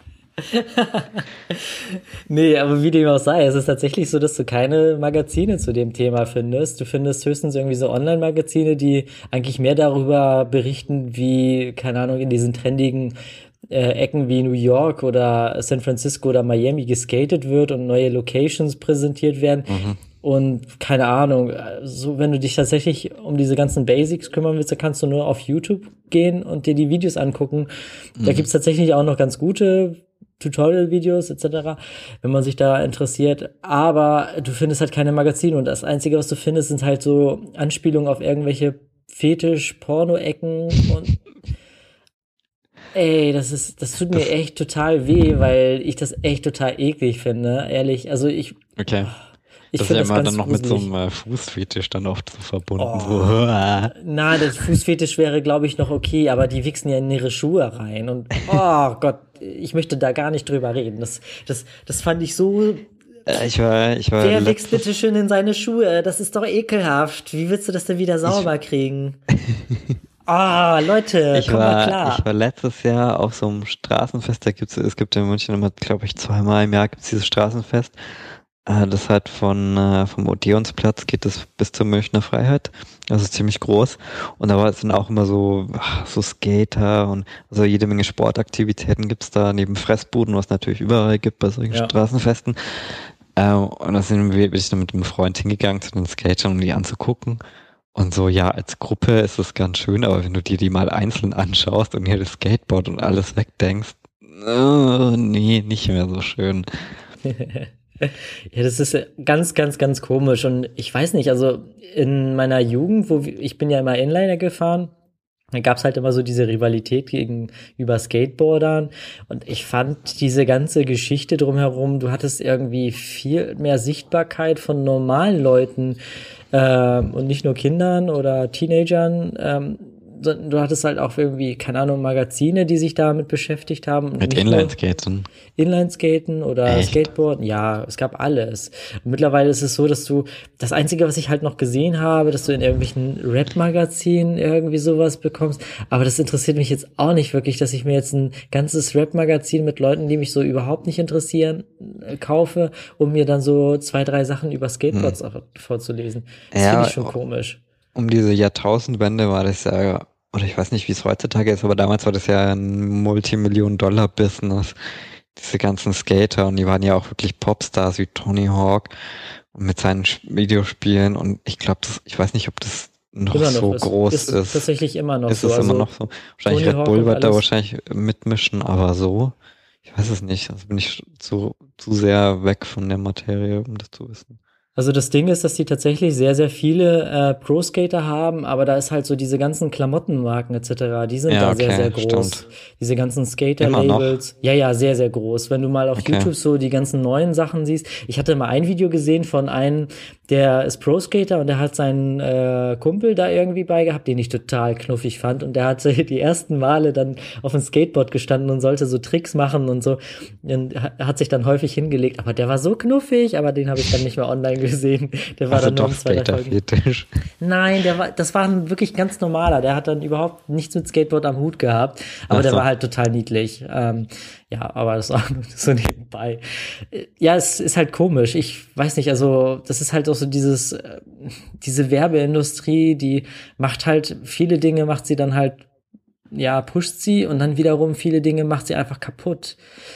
Nee, aber wie dem auch sei, es ist tatsächlich so, dass du keine Magazine zu dem Thema findest. Du findest höchstens irgendwie so Online-Magazine, die eigentlich mehr darüber berichten, wie, keine Ahnung, in diesen trendigen Ecken wie New York oder San Francisco oder Miami geskatet wird und neue Locations präsentiert werden. Mhm. Und keine Ahnung, so wenn du dich tatsächlich um diese ganzen Basics kümmern willst, dann kannst du nur auf YouTube gehen und dir die Videos angucken. Mhm. Da gibt's tatsächlich auch noch ganz gute Tutorial-Videos etc., wenn man sich da interessiert. Aber du findest halt keine Magazine und das Einzige, was du findest, sind halt so Anspielungen auf irgendwelche Fetisch-Porno-Ecken und ey, das tut mir echt total weh, weil ich das echt total eklig finde, ehrlich. Also okay. Das ist ja immer dann noch gruselig. Mit so einem Fußfetisch dann oft so verbunden. Oh. So. Na, das Fußfetisch wäre, glaube ich, noch okay, aber die wichsen ja in ihre Schuhe rein und oh Gott, ich möchte da gar nicht drüber reden. Das fand ich so. Ich war Wer wächst bitte schön in seine Schuhe? Das ist doch ekelhaft. Wie willst du das denn wieder sauber kriegen? Leute, komm mal klar. Ich war letztes Jahr auf so einem Straßenfest, es gibt in München immer, glaube ich, zweimal im Jahr gibt's dieses Straßenfest. Das hat vom Odeonsplatz geht es bis zur Münchner Freiheit. Das ist ziemlich groß. Und da sind auch immer so Skater und also jede Menge Sportaktivitäten gibt's da, neben Fressbuden, was natürlich überall gibt bei solchen Straßenfesten. Und da bin ich dann mit einem Freund hingegangen zu den Skatern, um die anzugucken. Und so, ja, als Gruppe ist es ganz schön, aber wenn du dir die mal einzeln anschaust und hier das Skateboard und alles wegdenkst, nee, nicht mehr so schön. Ja, das ist ganz, ganz, ganz komisch. Und ich weiß nicht, also in meiner Jugend, ich bin ja immer Inliner gefahren, da gab's halt immer so diese Rivalität gegenüber Skateboardern. Und ich fand diese ganze Geschichte drumherum, du hattest irgendwie viel mehr Sichtbarkeit von normalen Leuten und nicht nur Kindern oder Teenagern. Du hattest halt auch irgendwie, keine Ahnung, Magazine, die sich damit beschäftigt haben. Mit Inlineskaten. Inlineskaten oder Echt? Skateboarden, ja, es gab alles. Und mittlerweile ist es so, dass das Einzige, was ich halt noch gesehen habe, dass du in irgendwelchen Rap-Magazinen irgendwie sowas bekommst, aber das interessiert mich jetzt auch nicht wirklich, dass ich mir jetzt ein ganzes Rap-Magazin mit Leuten, die mich so überhaupt nicht interessieren, kaufe, um mir dann so 2, 3 Sachen über Skateboards vorzulesen. Das finde ich schon komisch. Um diese Jahrtausendwende war das ja, oder ich weiß nicht, wie es heutzutage ist, aber damals war das ja ein Multimillion-Dollar-Business. Diese ganzen Skater, und die waren ja auch wirklich Popstars wie Tony Hawk und mit seinen Videospielen, und ich glaube, ich weiß nicht, ob das noch so groß ist. Tatsächlich immer noch so. Ist es immer noch so? Wahrscheinlich Red Bull wird da wahrscheinlich mitmischen, aber so, ich weiß es nicht. Also bin ich zu sehr weg von der Materie, um das zu wissen. Also das Ding ist, dass die tatsächlich sehr, sehr viele Pro-Skater haben, aber da ist halt so diese ganzen Klamottenmarken etc., die sind da sehr, sehr groß. Stimmt. Diese ganzen Skater-Labels. Ja, sehr, sehr groß. Wenn du mal auf YouTube so die ganzen neuen Sachen siehst. Ich hatte mal ein Video gesehen von einem, der ist Pro-Skater und der hat seinen Kumpel da irgendwie bei gehabt, den ich total knuffig fand, und der hatte die ersten Male dann auf dem Skateboard gestanden und sollte so Tricks machen und so. Und hat sich dann häufig hingelegt, aber der war so knuffig, aber den habe ich dann nicht mehr online gesehen. Der war also dann nur doch Skater-Fetisch. Nein, das war ein wirklich ganz normaler. Der hat dann überhaupt nichts mit Skateboard am Hut gehabt, aber der war halt total niedlich. Ja, aber das war so nebenbei. Ja, es ist halt komisch. Ich weiß nicht, also das ist halt auch so diese Werbeindustrie, die macht halt viele Dinge, macht sie dann halt, ja, pusht sie, und dann wiederum viele Dinge macht sie einfach kaputt.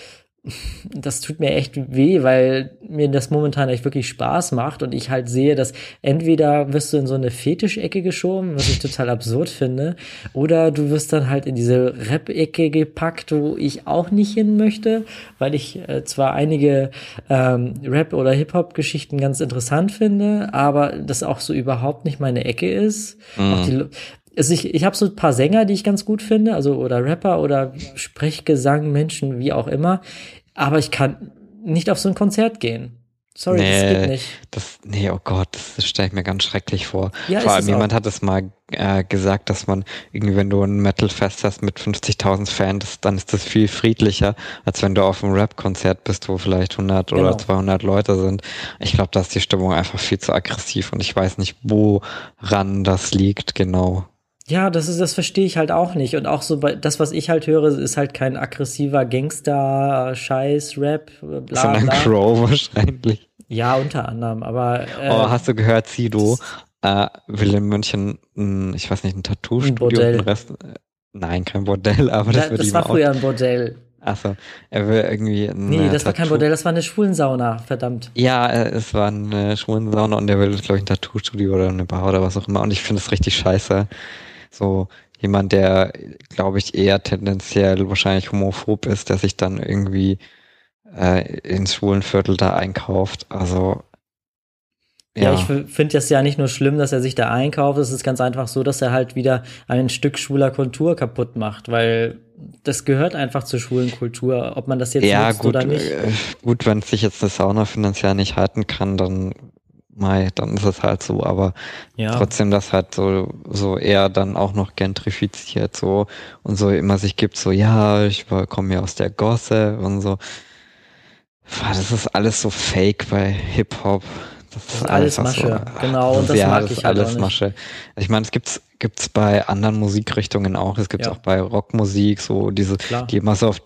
Das tut mir echt weh, weil mir das momentan echt wirklich Spaß macht und ich halt sehe, dass entweder wirst du in so eine Fetischecke geschoben, was ich total absurd finde, oder du wirst dann halt in diese Rap-Ecke gepackt, wo ich auch nicht hin möchte, weil ich zwar einige Rap- oder Hip-Hop-Geschichten ganz interessant finde, aber das auch so überhaupt nicht meine Ecke ist. Auch ich habe so ein paar Sänger, die ich ganz gut finde, also oder Rapper oder Sprechgesang, Menschen, wie auch immer, aber ich kann nicht auf so ein Konzert gehen. Sorry, das geht nicht. Oh Gott, das stelle ich mir ganz schrecklich vor. Ja, vor allem jemand hat es mal gesagt, dass man irgendwie, wenn du ein Metal-Fest hast mit 50.000 Fans, dann ist das viel friedlicher, als wenn du auf einem Rap-Konzert bist, wo vielleicht 100 oder 200 Leute sind. Ich glaube, da ist die Stimmung einfach viel zu aggressiv und ich weiß nicht, woran das liegt, genau. Ja, das verstehe ich halt auch nicht. Und auch so das, was ich halt höre, ist halt kein aggressiver Gangster-Scheiß-Rap, bla bla. Sondern Crow wahrscheinlich. Ja, unter anderem, aber hast du gehört, Sido will in München ich weiß nicht, ein Tattoo-Studio und den Rest. Nein, kein Bordell, aber das war früher ein Bordell. Achso, er will irgendwie Nee, das war kein Bordell, das war eine Schwulensauna, verdammt. Ja, es war eine Schwulensauna und er will, glaube ich, ein Tattoo-Studio oder eine Bar oder was auch immer. Und ich finde es richtig scheiße. So jemand, der, glaube ich, eher tendenziell wahrscheinlich homophob ist, der sich dann irgendwie ins Schwulenviertel da einkauft. Also ja, ich finde das ja nicht nur schlimm, dass er sich da einkauft, es ist ganz einfach so, dass er halt wieder ein Stück schwuler Kultur kaputt macht, weil das gehört einfach zur schwulen Kultur, ob man das jetzt nutzt oder nicht. Gut, wenn sich jetzt eine Sauna finanziell nicht halten kann, dann ist es halt so, aber trotzdem das halt so eher dann auch noch gentrifiziert so und so immer sich gibt, so ja, ich komme ja aus der Gosse und so. Das ist alles so fake bei Hip-Hop. Das ist alles Masche, genau, und das mag ich halt auch nicht. Masche. Ich meine, es gibt's bei anderen Musikrichtungen auch. Es gibt's auch bei Rockmusik, so die immer so auf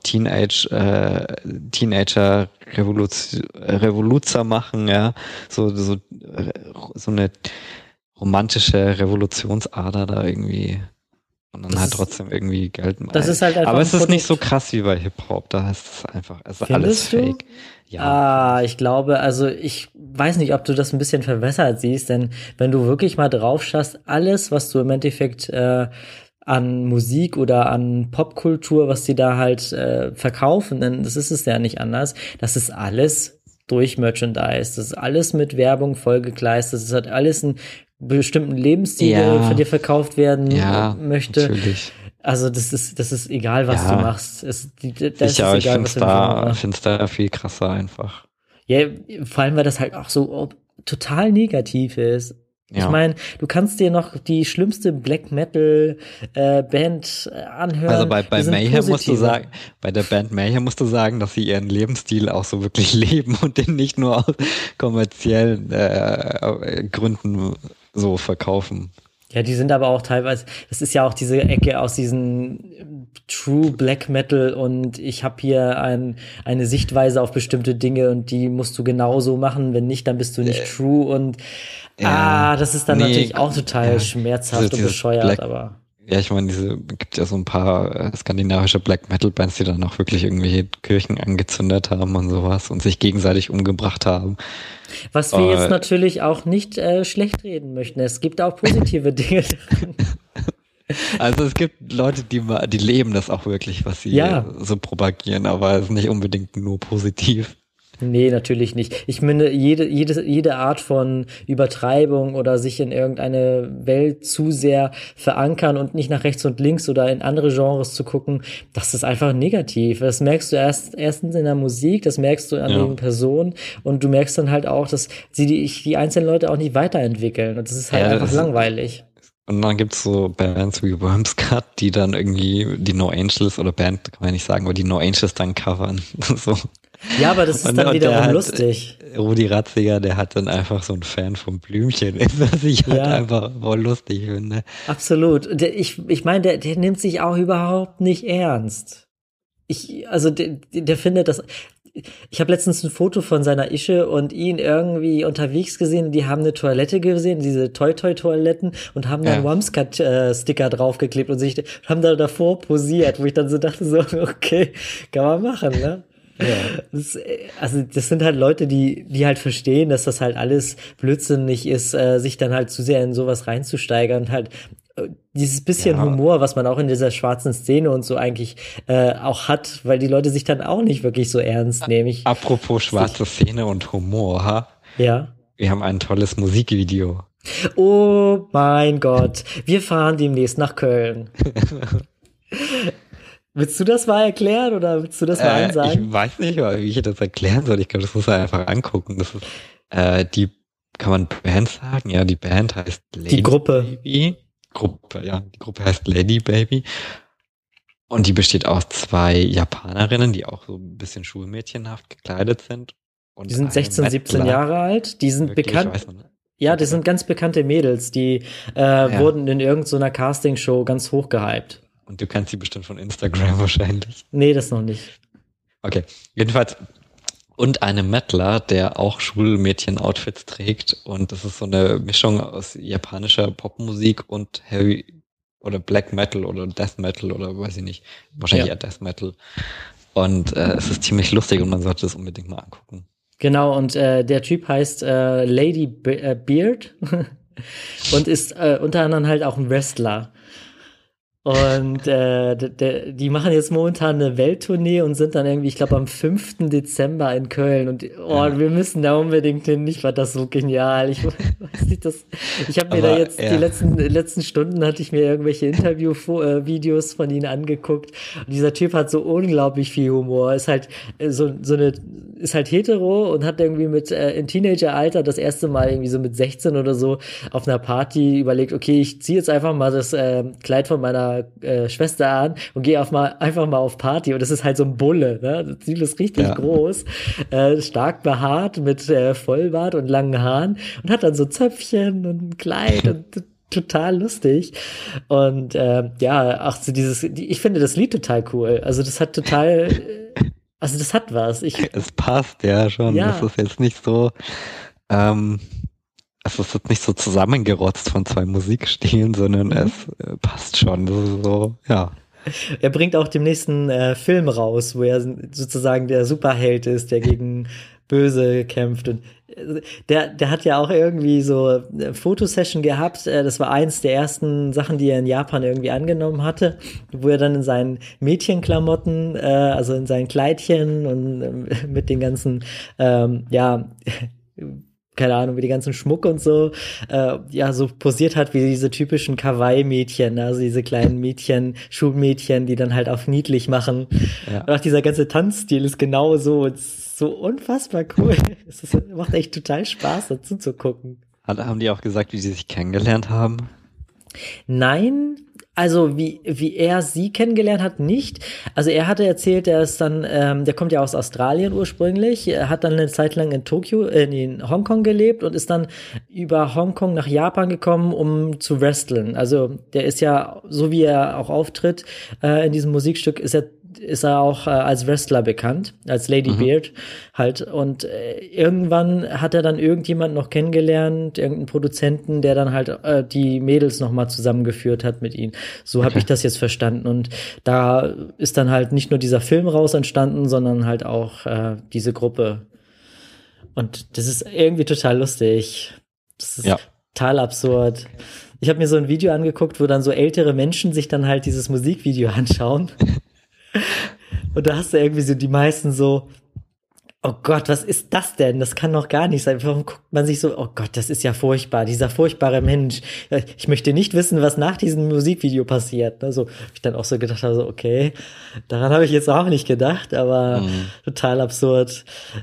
Teenager Revoluzer machen, ja, so eine romantische Revolutionsader da irgendwie. Und dann halt trotzdem irgendwie Geld machen. Das ist halt einfach aber es ist nicht so krass wie bei Hip-Hop, da ist es einfach, es ist alles fake. Ja. Ich glaube, also ich weiß nicht, ob du das ein bisschen verwässert siehst, denn wenn du wirklich mal drauf schaust, alles, was du im Endeffekt an Musik oder an Popkultur, was die da halt verkaufen, denn das ist es ja nicht anders, das ist alles durch Merchandise, das ist alles mit Werbung vollgekleistert, das hat alles einen bestimmten Lebensstil, der von dir verkauft werden möchte. Natürlich. Also das ist egal, was du machst. Ich finde es da viel krasser einfach. Ja, vor allem, weil das halt auch so total negativ ist. Ja. Ich meine, du kannst dir noch die schlimmste Black Metal Band anhören. Also bei Mayhem musst du sagen, bei der Band Mayhem musst du sagen, dass sie ihren Lebensstil auch so wirklich leben und den nicht nur aus kommerziellen Gründen so verkaufen. Ja, die sind aber auch teilweise, das ist ja auch diese Ecke aus diesen True Black Metal und ich habe hier eine Sichtweise auf bestimmte Dinge und die musst du genauso machen, wenn nicht, dann bist du nicht true und das ist dann natürlich auch total schmerzhaft und bescheuert, aber... Ja, ich meine, gibt ja so ein paar skandinavische Black Metal Bands, die dann auch wirklich irgendwelche Kirchen angezündet haben und sowas und sich gegenseitig umgebracht haben. Was wir jetzt natürlich auch nicht schlecht reden möchten. Es gibt auch positive Dinge darin. Also es gibt Leute, die leben das auch wirklich, was sie so propagieren, aber es ist nicht unbedingt nur positiv. Nee, natürlich nicht. Ich meine, jede Art von Übertreibung oder sich in irgendeine Welt zu sehr verankern und nicht nach rechts und links oder in andere Genres zu gucken, das ist einfach negativ. Das merkst du erstens in der Musik, das merkst du an den Personen und du merkst dann halt auch, dass die einzelnen Leute auch nicht weiterentwickeln und das ist halt einfach langweilig. Und dann gibt's so Bands wie Wormscut, die dann irgendwie die No Angels oder Band, kann man nicht sagen, aber die No Angels dann covern. So. Ja, aber das ist dann wiederum lustig. Rudi Ratziger, der hat dann einfach so ein Fan von Blümchen, was ich halt einfach voll lustig finde. Absolut. Ich meine, der nimmt sich auch überhaupt nicht ernst. Der findet das... Ich habe letztens ein Foto von seiner Ische und ihn irgendwie unterwegs gesehen. Die haben eine Toilette gesehen, diese Toy-Toiletten und haben dann Wormscut-Sticker draufgeklebt und haben da davor posiert, wo ich dann so dachte, so, okay, kann man machen, ne? Ja. Das sind halt Leute, die halt verstehen, dass das halt alles blödsinnig ist, sich dann halt zu sehr in sowas reinzusteigern und halt dieses bisschen Humor, was man auch in dieser schwarzen Szene und so eigentlich auch hat, weil die Leute sich dann auch nicht wirklich so ernst nehmen. Apropos schwarze Szene und Humor, ha? Ja. Wir haben ein tolles Musikvideo. Oh mein Gott, wir fahren demnächst nach Köln. Willst du das mal erklären oder willst du das mal ansagen? Ich weiß nicht, wie ich das erklären soll. Ich glaube, das muss man einfach angucken. Das ist, kann man Band sagen? Ja, die Band heißt Lady Die Gruppe. Baby. Die Gruppe heißt Lady Baby. Und die besteht aus 2 Japanerinnen, die auch so ein bisschen schulmädchenhaft gekleidet sind. Und die sind 16, 17 Jahre alt. Die sind bekannt. Ja, das sind ganz bekannte Mädels, die wurden in irgendeiner Castingshow ganz hoch gehypt. Und du kennst sie bestimmt von Instagram wahrscheinlich. Nee, das noch nicht. Okay, jedenfalls. Und einem Mettler, der auch Schulmädchen-Outfits trägt. Und das ist so eine Mischung aus japanischer Popmusik und Heavy oder Black Metal oder Death Metal oder weiß ich nicht. Wahrscheinlich eher Death Metal. Und es ist ziemlich lustig und man sollte es unbedingt mal angucken. Genau, und der Typ heißt Lady Beard und ist unter anderem halt auch ein Wrestler. Und die machen jetzt momentan eine Welttournee und sind dann irgendwie, ich glaube, am 5. Dezember in Köln. Und wir müssen da unbedingt hin. Ich fand das so genial. Ich weiß nicht, ich habe mir da jetzt die letzten Stunden hatte ich mir irgendwelche Interview-Videos von ihnen angeguckt. Und dieser Typ hat so unglaublich viel Humor. Ist halt so eine ist halt hetero und hat irgendwie im Teenageralter das erste Mal irgendwie so mit 16 oder so auf einer Party überlegt, okay, ich ziehe jetzt einfach mal das Kleid von meiner Schwester an und gehe einfach mal auf Party. Und das ist halt so ein Bulle, ne? Das Ziel ist richtig groß, stark behaart mit Vollbart und langen Haaren und hat dann so Zöpfchen und ein Kleid und total lustig. Und auch so ich finde das Lied total cool. Also das hat das hat was. Es passt ja schon. Ja. Das ist jetzt nicht so, es ist jetzt nicht so zusammengerotzt von zwei Musikstilen, sondern es passt schon. Das ist so, ja. Er bringt auch dem nächsten Film raus, wo er sozusagen der Superheld ist, der gegen Böse kämpft. Und der hat ja auch irgendwie so eine Fotosession gehabt. Das war eins der ersten Sachen, die er in Japan irgendwie angenommen hatte, wo er dann in seinen Mädchenklamotten, also in seinen Kleidchen und mit den ganzen, keine Ahnung, wie die ganzen Schmuck und so, so posiert hat wie diese typischen Kawaii-Mädchen, also diese kleinen Mädchen, Schulmädchen, die dann halt auf niedlich machen. Ja. Und auch dieser ganze Tanzstil ist genau so unfassbar cool. Macht echt total Spaß, dazu zu gucken. Haben die auch gesagt, wie sie sich kennengelernt haben? Nein, also wie er sie kennengelernt hat, nicht. Also er hatte erzählt, er ist dann, der kommt ja aus Australien ursprünglich, er hat dann eine Zeit lang in Hongkong gelebt und ist dann über Hongkong nach Japan gekommen, um zu wresteln. Also der ist ja, so wie er auch auftritt in diesem Musikstück, ist er auch als Wrestler bekannt, als Lady Beard halt. Und irgendwann hat er dann irgendjemand noch kennengelernt, irgendeinen Produzenten, der dann halt die Mädels nochmal zusammengeführt hat mit ihm. So habe ich das jetzt verstanden. Und da ist dann halt nicht nur dieser Film raus entstanden, sondern halt auch diese Gruppe. Und das ist irgendwie total lustig. Das ist total absurd. Ich habe mir so ein Video angeguckt, wo dann so ältere Menschen sich dann halt dieses Musikvideo anschauen. Und da hast du irgendwie so die meisten so, oh Gott, was ist das denn? Das kann doch gar nicht sein. Warum guckt man sich so, oh Gott, das ist ja furchtbar, dieser furchtbare Mensch. Ich möchte nicht wissen, was nach diesem Musikvideo passiert. Also ich dann auch so gedacht habe, so, okay, daran habe ich jetzt auch nicht gedacht, aber total absurd.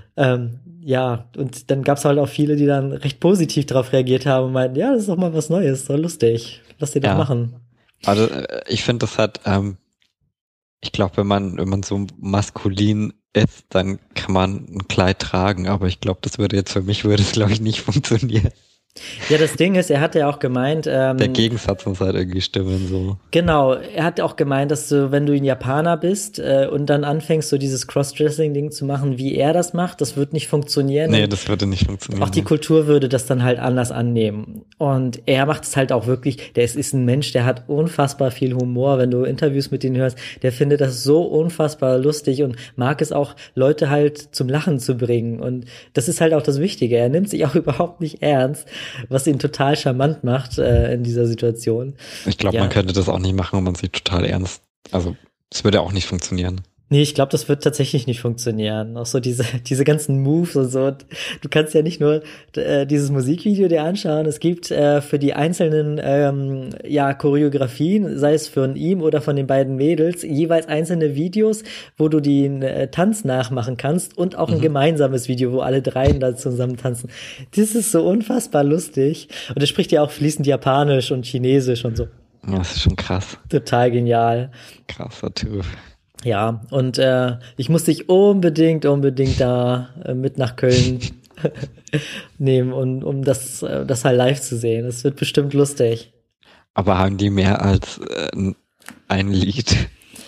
Und dann gab es halt auch viele, die dann recht positiv darauf reagiert haben und meinten, ja, das ist doch mal was Neues, doch lustig. Lass dir das machen. Also ich finde, das hat ich glaube, wenn man so maskulin ist, dann kann man ein Kleid tragen, aber ich glaube, für mich würde es, glaube ich, nicht funktionieren. Ja, das Ding ist, er hat ja auch gemeint, der Gegensatz muss halt irgendwie stimmen, so. Genau, er hat auch gemeint, dass du, wenn du ein Japaner bist und dann anfängst, so dieses Crossdressing-Ding zu machen, wie er das macht, das wird nicht funktionieren. Nee, das würde nicht funktionieren. Auch die Kultur würde das dann halt anders annehmen. Und er macht es halt auch wirklich, ist ein Mensch, der hat unfassbar viel Humor, wenn du Interviews mit ihm hörst, der findet das so unfassbar lustig und mag es auch, Leute halt zum Lachen zu bringen. Und das ist halt auch das Wichtige. Er nimmt sich auch überhaupt nicht ernst, was ihn total charmant macht in dieser Situation. Ich glaube, man könnte das auch nicht machen, wenn man sich total ernst. Also, es würde auch nicht funktionieren. Nee, ich glaube, das wird tatsächlich nicht funktionieren. Auch so diese ganzen Moves und so. Du kannst ja nicht nur dieses Musikvideo dir anschauen. Es gibt für die einzelnen Choreografien, sei es von ihm oder von den beiden Mädels, jeweils einzelne Videos, wo du den Tanz nachmachen kannst und auch ein gemeinsames Video, wo alle dreien da zusammen tanzen. Das ist so unfassbar lustig. Und er spricht ja auch fließend Japanisch und Chinesisch und so. Ja, das ist schon krass. Total genial. Krasser Typ. Ja, und ich muss dich unbedingt da mit nach Köln nehmen, um das halt live zu sehen. Das wird bestimmt lustig. Aber haben die mehr als ein Lied?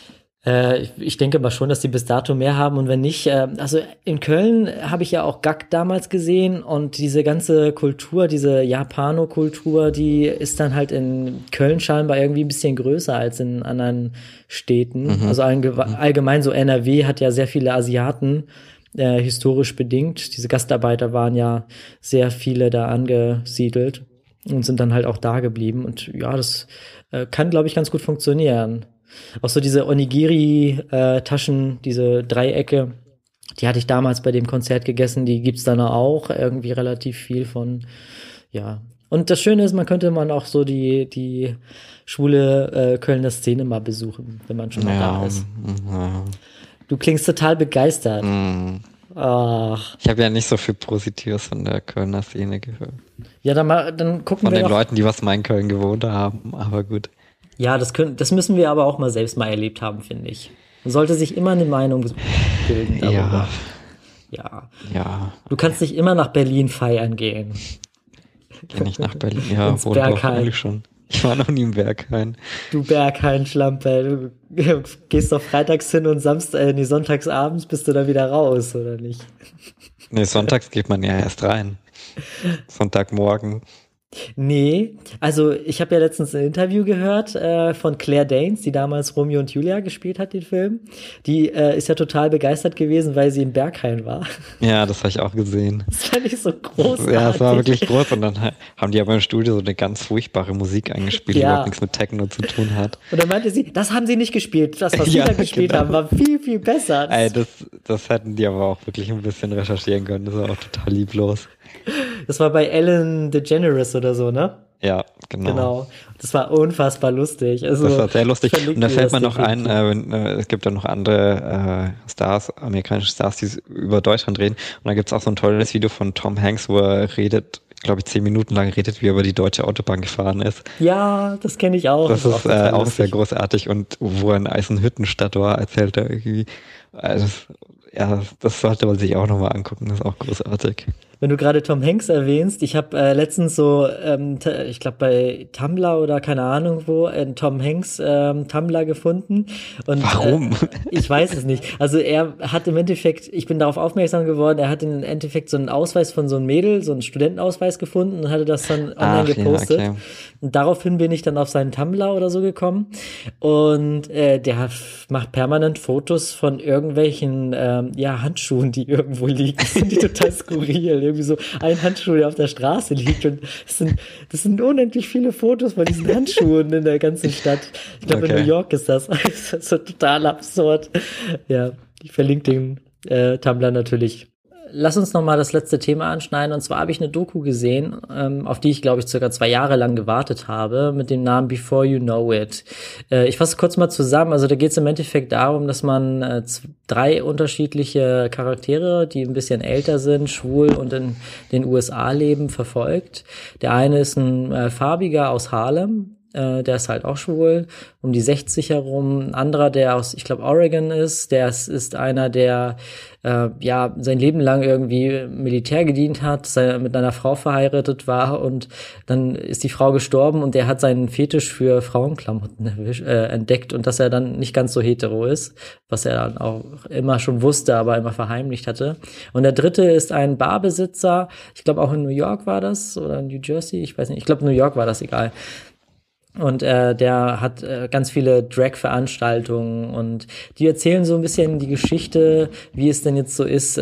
Ich denke mal schon, dass die bis dato mehr haben und wenn nicht, also in Köln habe ich ja auch GAK damals gesehen und diese ganze Kultur, diese Japano-Kultur, die ist dann halt in Köln scheinbar irgendwie ein bisschen größer als in anderen Städten. Also allgemein so NRW hat ja sehr viele Asiaten, historisch bedingt. Diese Gastarbeiter waren ja sehr viele da angesiedelt und sind dann halt auch da geblieben und ja, das kann, glaube ich, ganz gut funktionieren. Auch so diese Onigiri-Taschen, diese Dreiecke, die hatte ich damals bei dem Konzert gegessen, die gibt's dann auch irgendwie relativ viel von, ja. Und das Schöne ist, man auch so die schwule Kölner Szene mal besuchen, wenn man schon mal da ist. Du klingst total begeistert. Ach. Ich habe ja nicht so viel Positives von der Kölner Szene gehört. Ja, dann gucken Von wir den doch. Leuten, die was mal in Köln gewohnt haben, aber gut. Ja, das müssen wir aber auch mal selbst mal erlebt haben, finde ich. Man sollte sich immer eine Meinung bilden darüber. Ja. Ja, Du kannst nicht immer nach Berlin feiern gehen. geh nicht nach Berlin. Ja, Ins wohl doch, Berghain. eigentlich schon. Ich war noch nie im Berghain. Du Berghain-Schlampe. Du gehst doch freitags hin und sonntagsabends bist du da wieder raus, oder nicht? Nee, sonntags geht man ja erst rein. Sonntagmorgen. Nee, also ich habe ja letztens ein Interview gehört von Claire Danes, die damals Romeo und Julia gespielt hat, den Film. Die ist ja total begeistert gewesen, weil sie im Berghain war. Ja, das habe ich auch gesehen. Das fand ich so großartig. Ja, es war wirklich groß. Und dann haben die aber im Studio so eine ganz furchtbare Musik eingespielt, die Ja. überhaupt nichts mit Techno zu tun hat. Und dann meinte sie, das haben sie nicht gespielt. Das, was sie Ja, da gespielt genau. haben, war viel, viel besser. Ey, das hätten die aber auch wirklich ein bisschen recherchieren können. Das war auch total lieblos. Das war bei Ellen DeGeneres oder so, ne? Ja, genau. Genau. Das war unfassbar lustig. Also, Das war sehr lustig. verlinken Und da wir fällt das mir noch ein, definitiv. es gibt ja noch andere Stars, amerikanische Stars, die über Deutschland reden. Und da gibt's auch so ein tolles Video von Tom Hanks, wo er redet, glaube ich, 10 Minuten lang redet, wie er über die deutsche Autobahn gefahren ist. Ja, das kenne ich auch. Das ist total auch lustig. sehr großartig. Und wo er in Eisenhüttenstadt war, erzählt er irgendwie. Also, ja, das sollte man sich auch nochmal angucken. Das ist auch großartig. Wenn du gerade Tom Hanks erwähnst, ich habe letztens so, ich glaube bei Tumblr oder keine Ahnung wo, einen Tom Hanks Tumblr gefunden. Und, Warum? Ich weiß es nicht. Also er hat im Endeffekt, ich bin darauf aufmerksam geworden, er hat im Endeffekt so einen Ausweis von so einem Mädel, so einen Studentenausweis gefunden und hatte das dann online gepostet. Ja, okay. Und daraufhin bin ich dann auf seinen Tumblr oder so gekommen. Und der macht permanent Fotos von irgendwelchen Handschuhen, die irgendwo liegen. Das sind die total skurril. Irgendwie so ein Handschuh, der auf der Straße liegt. Und das sind unendlich viele Fotos von diesen Handschuhen in der ganzen Stadt. Ich glaube, in Okay. New York ist das. Das ist so total absurd. Ja, ich verlinke den Tumblr natürlich. Lass uns noch mal das letzte Thema anschneiden. Und zwar habe ich eine Doku gesehen, auf die ich, glaube ich, circa 2 Jahre lang gewartet habe, mit dem Namen Before You Know It. Ich fasse kurz mal zusammen. Also da geht es im Endeffekt darum, dass man 3 unterschiedliche Charaktere, die ein bisschen älter sind, schwul und in den USA leben, verfolgt. Der eine ist ein Farbiger aus Harlem. Der ist halt auch schwul, um die 60 herum. Ein anderer, der aus, ich glaube, Oregon ist, ist einer, der sein Leben lang irgendwie Militär gedient hat, mit einer Frau verheiratet war und dann ist die Frau gestorben und der hat seinen Fetisch für Frauenklamotten entdeckt und dass er dann nicht ganz so hetero ist, was er dann auch immer schon wusste, aber immer verheimlicht hatte. Und der dritte ist ein Barbesitzer, ich glaube auch in New York war das oder in New Jersey, ich weiß nicht, ich glaube New York war das, egal. Und der hat ganz viele Drag-Veranstaltungen und die erzählen so ein bisschen die Geschichte, wie es denn jetzt so ist,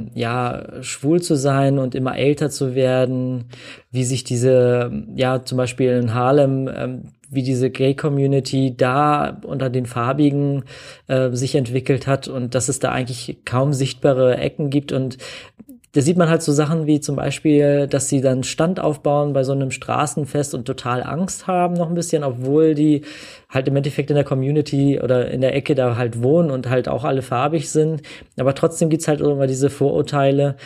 schwul zu sein und immer älter zu werden, wie sich diese, zum Beispiel in Harlem, wie diese Gay-Community da unter den Farbigen sich entwickelt hat und dass es da eigentlich kaum sichtbare Ecken gibt und da sieht man halt so Sachen wie zum Beispiel, dass sie dann Stand aufbauen bei so einem Straßenfest und total Angst haben noch ein bisschen, obwohl die halt im Endeffekt in der Community oder in der Ecke da halt wohnen und halt auch alle farbig sind. Aber trotzdem gibt's halt immer diese Vorurteile,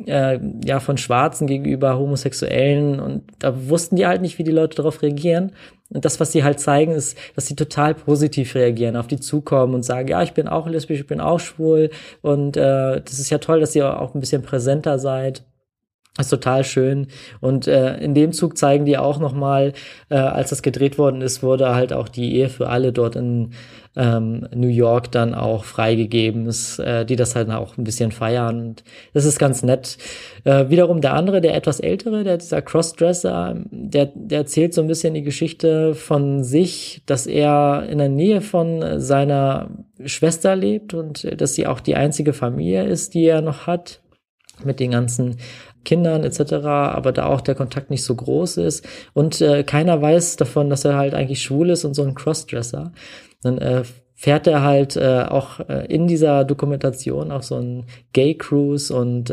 von Schwarzen gegenüber Homosexuellen und da wussten die halt nicht, wie die Leute darauf reagieren. Und das, was sie halt zeigen, ist, dass sie total positiv reagieren, auf die zukommen und sagen, ja, ich bin auch lesbisch, ich bin auch schwul und das ist ja toll, dass ihr auch ein bisschen präsenter seid. Das ist total schön. Und in dem Zug zeigen die auch nochmal, als das gedreht worden ist, wurde halt auch die Ehe für alle dort in New York dann auch freigegeben, die das halt auch ein bisschen feiern. Und das ist ganz nett. Wiederum der andere, der etwas ältere, dieser Crossdresser, der erzählt so ein bisschen die Geschichte von sich, dass er in der Nähe von seiner Schwester lebt und dass sie auch die einzige Familie ist, die er noch hat, mit den ganzen Kindern etc., aber da auch der Kontakt nicht so groß ist und keiner weiß davon, dass er halt eigentlich schwul ist und so ein Crossdresser. Dann fährt er halt auch in dieser Dokumentation auf so einen Gay-Cruise und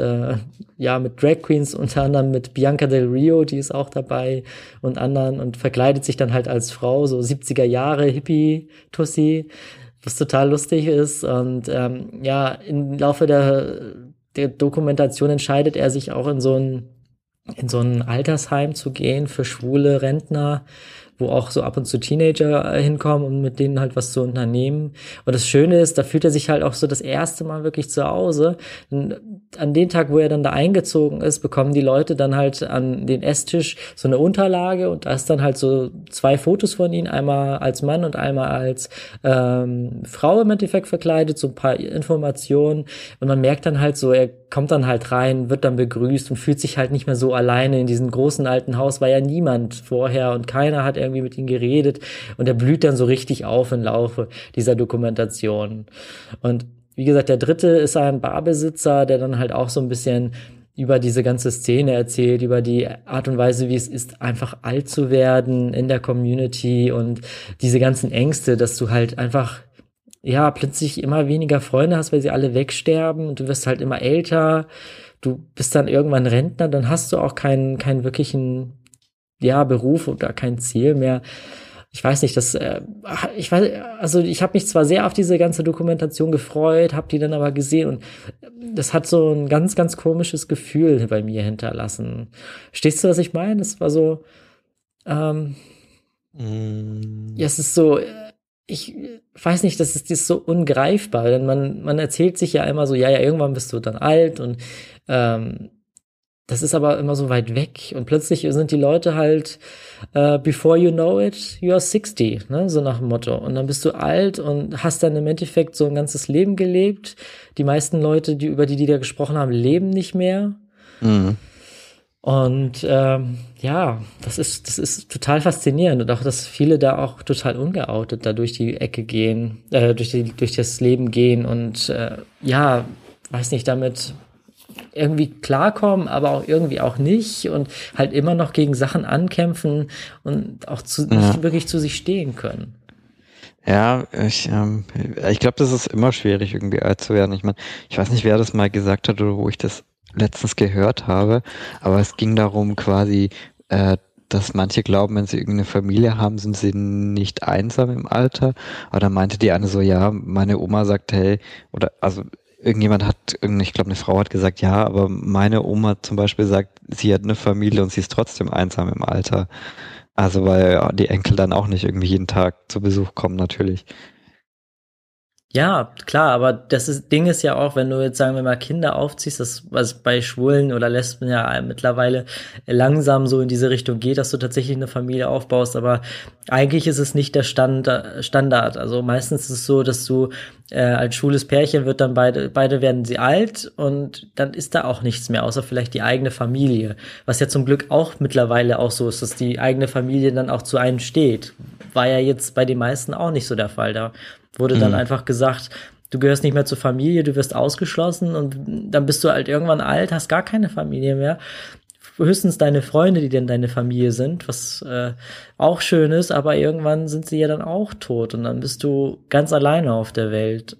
mit Drag Queens, unter anderem mit Bianca Del Rio, die ist auch dabei und anderen und verkleidet sich dann halt als Frau, so 70er Jahre Hippie-Tussi, was total lustig ist und im Laufe der der Dokumentation entscheidet er sich auch in so ein Altersheim zu gehen für schwule Rentner, wo auch so ab und zu Teenager hinkommen und mit denen halt was zu unternehmen. Und das Schöne ist, da fühlt er sich halt auch so das erste Mal wirklich zu Hause. Und an dem Tag, wo er dann da eingezogen ist, bekommen die Leute dann halt an den Esstisch so eine Unterlage und da ist dann halt so 2 Fotos von ihm, einmal als Mann und einmal als Frau im Endeffekt verkleidet, so ein paar Informationen. Und man merkt dann halt so, er kommt dann halt rein, wird dann begrüßt und fühlt sich halt nicht mehr so alleine in diesem großen alten Haus, war ja niemand vorher und keiner hat irgendwie mit ihm geredet und er blüht dann so richtig auf im Laufe dieser Dokumentation. Und wie gesagt, der dritte ist ein Barbesitzer, der dann halt auch so ein bisschen über diese ganze Szene erzählt, über die Art und Weise, wie es ist, einfach alt zu werden in der Community und diese ganzen Ängste, dass du halt einfach ja plötzlich immer weniger Freunde hast, weil sie alle wegsterben und du wirst halt immer älter, du bist dann irgendwann Rentner, dann hast du auch keinen wirklichen Beruf oder kein Ziel mehr. Ich weiß nicht, ich habe mich zwar sehr auf diese ganze Dokumentation gefreut, habe die dann aber gesehen und das hat so ein ganz, ganz komisches Gefühl bei mir hinterlassen. Verstehst du, was ich meine? Es war so, ja, es ist so, ich weiß nicht, das ist so ungreifbar, denn man erzählt sich ja immer so, ja, irgendwann bist du dann alt und das ist aber immer so weit weg und plötzlich sind die Leute halt before you know it, you are 60, ne, so nach dem Motto. Und dann bist du alt und hast dann im Endeffekt so ein ganzes Leben gelebt. Die meisten Leute, über die da gesprochen haben, leben nicht mehr. Mhm. Und das ist total faszinierend und auch, dass viele da auch total ungeoutet da durch die Ecke gehen, durch das Leben gehen und weiß nicht, damit irgendwie klarkommen, aber auch irgendwie auch nicht und halt immer noch gegen Sachen ankämpfen und auch nicht wirklich zu sich stehen können. Ja, ich glaube, das ist immer schwierig, irgendwie alt zu werden. Ich meine, ich weiß nicht, wer das mal gesagt hat oder wo ich das letztens gehört habe, aber es ging darum quasi, dass manche glauben, wenn sie irgendeine Familie haben, sind sie nicht einsam im Alter. Aber dann meinte die eine so, ja, meine Oma sagt, hey, oder also irgendjemand ich glaube, eine Frau hat gesagt, ja, aber meine Oma zum Beispiel sagt, sie hat eine Familie und sie ist trotzdem einsam im Alter. Also weil die Enkel dann auch nicht irgendwie jeden Tag zu Besuch kommen, natürlich. Ja, klar, aber Ding ist ja auch, wenn du jetzt, sagen wir mal, Kinder aufziehst, das, was bei Schwulen oder Lesben ja mittlerweile langsam so in diese Richtung geht, dass du tatsächlich eine Familie aufbaust, aber eigentlich ist es nicht der Standard. Also meistens ist es so, dass du als schwules Pärchen wird dann beide werden sie alt und dann ist da auch nichts mehr, außer vielleicht die eigene Familie. Was ja zum Glück auch mittlerweile auch so ist, dass die eigene Familie dann auch zu einem steht. War ja jetzt bei den meisten auch nicht so der Fall. Da wurde dann einfach gesagt, du gehörst nicht mehr zur Familie, du wirst ausgeschlossen und dann bist du halt irgendwann alt, hast gar keine Familie mehr. Höchstens deine Freunde, die denn deine Familie sind, was auch schön ist, aber irgendwann sind sie ja dann auch tot und dann bist du ganz alleine auf der Welt.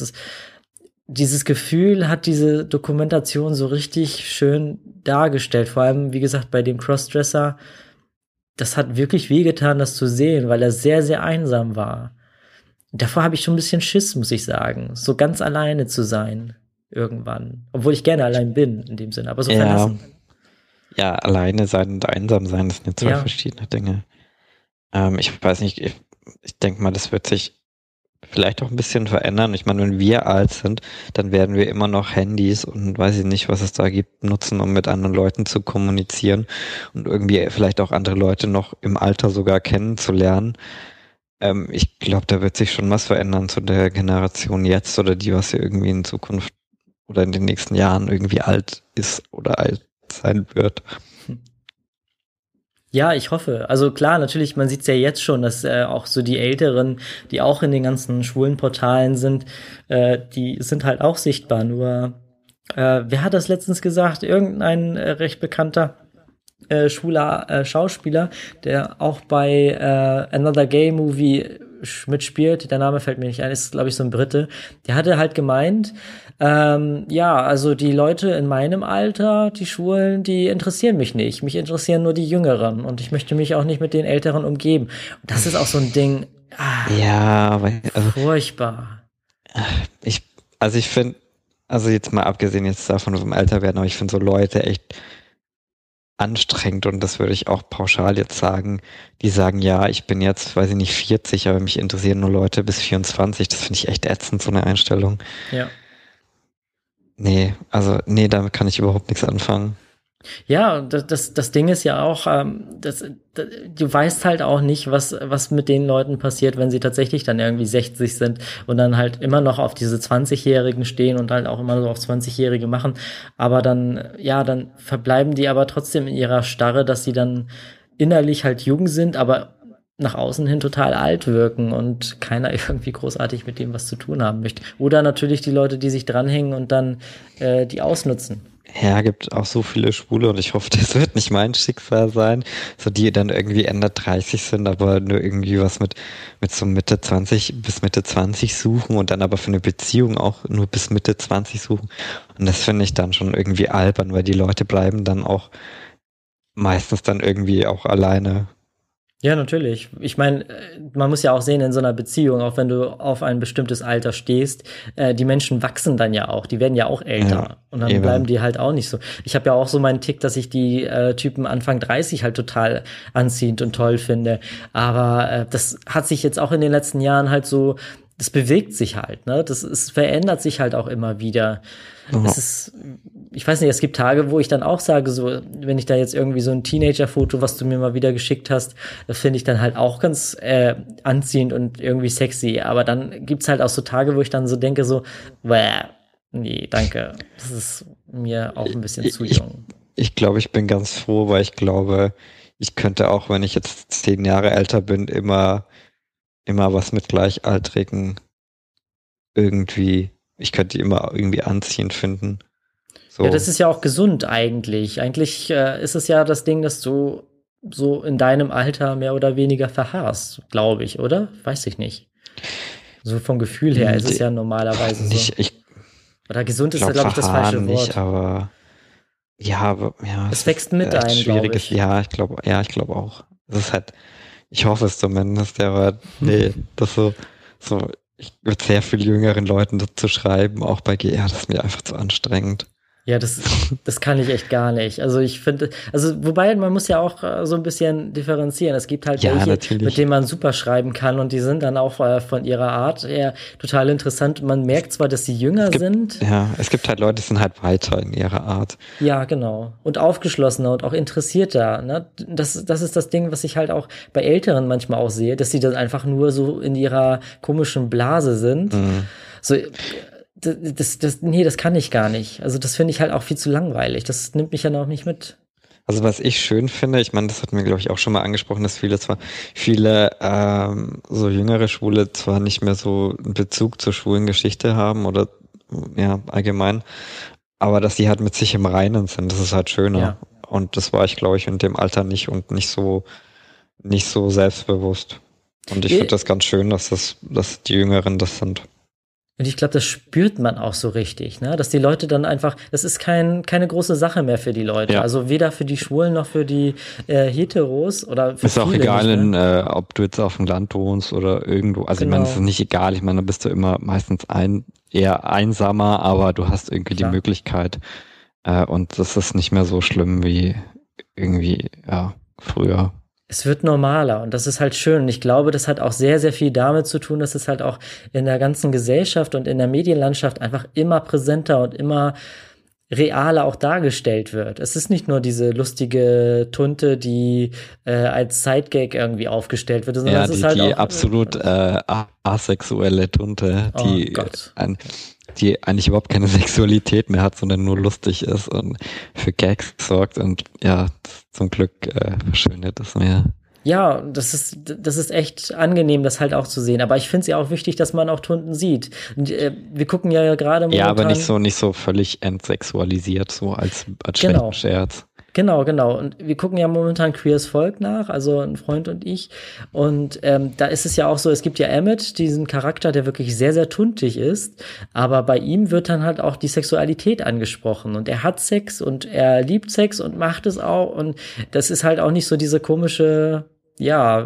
Dieses Gefühl hat diese Dokumentation so richtig schön dargestellt, vor allem, wie gesagt, bei dem Crossdresser, das hat wirklich wehgetan, das zu sehen, weil er sehr, sehr einsam war. Davor habe ich schon ein bisschen Schiss, muss ich sagen, so ganz alleine zu sein irgendwann. Obwohl ich gerne allein bin, in dem Sinne, aber so verlassen. Ja, alleine sein und einsam sein, das sind zwei verschiedene Dinge. Ich weiß nicht, ich denke mal, das wird sich vielleicht auch ein bisschen verändern. Ich meine, wenn wir alt sind, dann werden wir immer noch Handys und weiß ich nicht, was es da gibt, nutzen, um mit anderen Leuten zu kommunizieren und irgendwie vielleicht auch andere Leute noch im Alter sogar kennenzulernen. Ich glaube, da wird sich schon was verändern zu der Generation jetzt oder die, was ja irgendwie in Zukunft oder in den nächsten Jahren irgendwie alt ist oder alt sein wird. Ja, ich hoffe. Also klar, natürlich, man sieht es ja jetzt schon, dass auch so die Älteren, die auch in den ganzen schwulen Portalen sind, die sind halt auch sichtbar. Nur, wer hat das letztens gesagt? Irgendein recht bekannter schwuler Schauspieler, der auch bei Another Gay Movie mitspielt, der Name fällt mir nicht ein, ist, glaube ich, so ein Brite, der hatte halt gemeint, also die Leute in meinem Alter, die Schwulen, die interessieren mich nicht. Mich interessieren nur die Jüngeren und ich möchte mich auch nicht mit den Älteren umgeben. Und das ist auch so ein Ding, ja, furchtbar. Ich finde, Also jetzt mal abgesehen jetzt davon vom Älterwerden, aber ich finde so Leute echt anstrengend und das würde ich auch pauschal jetzt sagen, die sagen, ja, ich bin jetzt, weiß ich nicht, 40, aber mich interessieren nur Leute bis 24. Das finde ich echt ätzend, so eine Einstellung. Ja. Nee, damit kann ich überhaupt nichts anfangen. Ja, und das Ding ist ja auch, du weißt halt auch nicht, was mit den Leuten passiert, wenn sie tatsächlich dann irgendwie 60 sind und dann halt immer noch auf diese 20-Jährigen stehen und halt auch immer so auf 20-Jährige machen. Aber dann, ja, dann verbleiben die aber trotzdem in ihrer Starre, dass sie dann innerlich halt jung sind, aber nach außen hin total alt wirken und keiner irgendwie großartig mit dem was zu tun haben möchte. Oder natürlich die Leute, die sich dranhängen und dann die ausnutzen. Ja, gibt auch so viele Schwule und ich hoffe, das wird nicht mein Schicksal sein, so die dann irgendwie Ende 30 sind, aber nur irgendwie was mit so Mitte 20 bis Mitte 20 suchen und dann aber für eine Beziehung auch nur bis Mitte 20 suchen. Und das finde ich dann schon irgendwie albern, weil die Leute bleiben dann auch meistens dann irgendwie auch alleine. Ja, natürlich. Ich meine, man muss ja auch sehen in so einer Beziehung, auch wenn du auf ein bestimmtes Alter stehst, die Menschen wachsen dann ja auch, die werden ja auch älter. Ja, und dann eben. bleiben die halt auch nicht so. Ich habe ja auch so meinen Tick, dass ich die Typen Anfang 30 halt total anziehend und toll finde. Aber das hat sich jetzt auch in den letzten Jahren halt so, das bewegt sich halt, ne? Es verändert sich halt auch immer wieder. Ja. Es ist, ich weiß nicht, es gibt Tage, wo ich dann auch sage, so, wenn ich da jetzt irgendwie so ein Teenager-Foto, was du mir mal wieder geschickt hast, das finde ich dann halt auch ganz anziehend und irgendwie sexy. Aber dann gibt's halt auch so Tage, wo ich dann so denke, so, nee, danke. Das ist mir auch ein bisschen zu jung. Ich glaube, ich bin ganz froh, weil ich glaube, ich könnte auch, wenn ich jetzt 10 Jahre älter bin, immer was mit Gleichaltrigen irgendwie, ich könnte die immer irgendwie anziehend finden. So. Ja, das ist ja auch gesund eigentlich. Eigentlich ist es ja das Ding, dass du so in deinem Alter mehr oder weniger verharrst, glaube ich, oder? Weiß ich nicht. So vom Gefühl her ist es ja normalerweise so. Oder gesund ist ja, glaube ich, das falsche Wort. Nicht, aber ja, es wächst mit ein, glaube ich. Ja, ich glaube auch. Es ist halt, ich hoffe es zumindest, aber nee, das so, ich mit sehr viel jüngeren Leuten das zu schreiben, auch bei GR, das ist mir einfach zu anstrengend. Ja, das kann ich echt gar nicht. Also ich finde, wobei man muss ja auch so ein bisschen differenzieren. Es gibt halt welche, natürlich, mit denen man super schreiben kann und die sind dann auch von ihrer Art eher total interessant. Man merkt zwar, dass sie jünger sind. Ja, es gibt halt Leute, die sind halt weiter in ihrer Art. Ja, genau. Und aufgeschlossener und auch interessierter. Ne? Das ist das Ding, was ich halt auch bei Älteren manchmal auch sehe, dass sie dann einfach nur so in ihrer komischen Blase sind. Mhm. So, nee, das kann ich gar nicht. Also das finde ich halt auch viel zu langweilig. Das nimmt mich ja noch nicht mit. Also was ich schön finde, ich meine, das hatten wir, glaube ich, auch schon mal angesprochen, dass viele so jüngere Schwule zwar nicht mehr so einen Bezug zur schwulen Geschichte haben oder ja, allgemein, aber dass sie halt mit sich im Reinen sind, das ist halt schöner. Ja. Und das war ich, glaube ich, in dem Alter nicht und nicht so selbstbewusst. Und ich finde das ganz schön, dass die Jüngeren das sind. Und ich glaube, das spürt man auch so richtig, ne? Dass die Leute dann einfach, das ist keine große Sache mehr für die Leute. Ja. Also weder für die Schwulen noch für die Heteros oder für ist auch egal, ob du jetzt auf dem Land wohnst oder irgendwo. Also genau. Ich meine, es ist nicht egal. Ich meine, da bist du immer meistens eher einsamer, aber du hast irgendwie die Möglichkeit. Und das ist nicht mehr so schlimm wie irgendwie, ja, früher. Es wird normaler und das ist halt schön. Und ich glaube, das hat auch sehr, sehr viel damit zu tun, dass es halt auch in der ganzen Gesellschaft und in der Medienlandschaft einfach immer präsenter und immer realer auch dargestellt wird. Es ist nicht nur diese lustige Tunte, die als Sidegag irgendwie aufgestellt wird, sondern es ist halt die auch absolut asexuelle Tunte, die eigentlich überhaupt keine Sexualität mehr hat, sondern nur lustig ist und für Gags sorgt und ja, zum Glück verschwindet das mehr. Ja, das ist echt angenehm, das halt auch zu sehen. Aber ich finde es ja auch wichtig, dass man auch Tunten sieht. Und, wir gucken ja gerade momentan. Ja, aber nicht so völlig entsexualisiert, so als schlechten Scherz. Genau. Und wir gucken ja momentan Queers Volk nach, also ein Freund und ich. Und da ist es ja auch so, es gibt ja Emmett, diesen Charakter, der wirklich sehr, sehr tuntig ist. Aber bei ihm wird dann halt auch die Sexualität angesprochen. Und er hat Sex und er liebt Sex und macht es auch. Und das ist halt auch nicht so diese komische,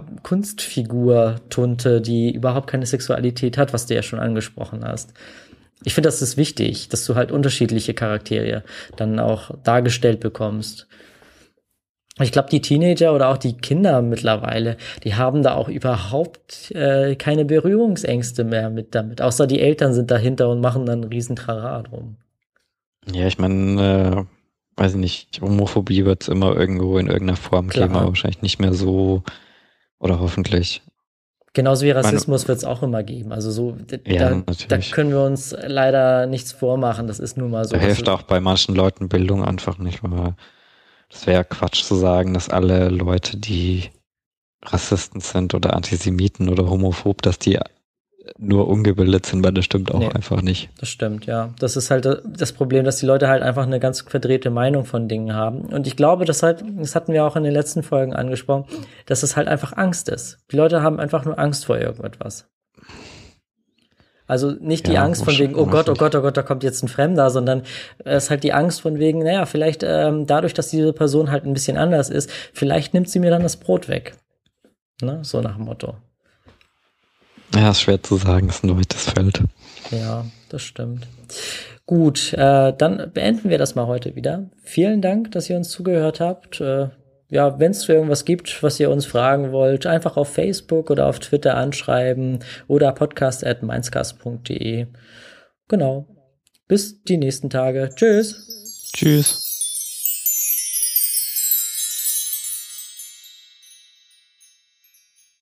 Kunstfigur-Tunte, die überhaupt keine Sexualität hat, was du ja schon angesprochen hast. Ich finde, das ist wichtig, dass du halt unterschiedliche Charaktere dann auch dargestellt bekommst. Ich glaube, die Teenager oder auch die Kinder mittlerweile, die haben da auch überhaupt keine Berührungsängste mehr mit damit. Außer die Eltern sind dahinter und machen dann einen riesen Trara drum. Ja, ich meine, weiß ich nicht, Homophobie wird es immer irgendwo in irgendeiner Form Klar. geben, aber wahrscheinlich nicht mehr so, oder hoffentlich. Genauso wie Rassismus wird es auch immer geben. Also so, da können wir uns leider nichts vormachen. Das ist nun mal so. Da hilft auch bei manchen Leuten Bildung einfach nicht, weil das wäre ja Quatsch zu sagen, dass alle Leute, die Rassisten sind oder Antisemiten oder homophob, dass die nur ungebildet sind, weil das stimmt auch einfach nicht. Das stimmt, ja. Das ist halt das Problem, dass die Leute halt einfach eine ganz verdrehte Meinung von Dingen haben. Und ich glaube, das hatten wir auch in den letzten Folgen angesprochen, dass es halt einfach Angst ist. Die Leute haben einfach nur Angst vor irgendetwas. Also nicht die Angst von wegen, oh Gott, da kommt jetzt ein Fremder, sondern es ist halt die Angst von wegen, naja, vielleicht dadurch, dass diese Person halt ein bisschen anders ist, vielleicht nimmt sie mir dann das Brot weg. Ne? So nach dem Motto. Ja, ist schwer zu sagen, ist ein weites Feld. Ja, das stimmt. Gut, dann beenden wir das mal heute wieder. Vielen Dank, dass ihr uns zugehört habt. Ja, wenn es irgendwas gibt, was ihr uns fragen wollt, einfach auf Facebook oder auf Twitter anschreiben oder podcast@mainzcast.de. Genau. Bis die nächsten Tage. Tschüss. Tschüss.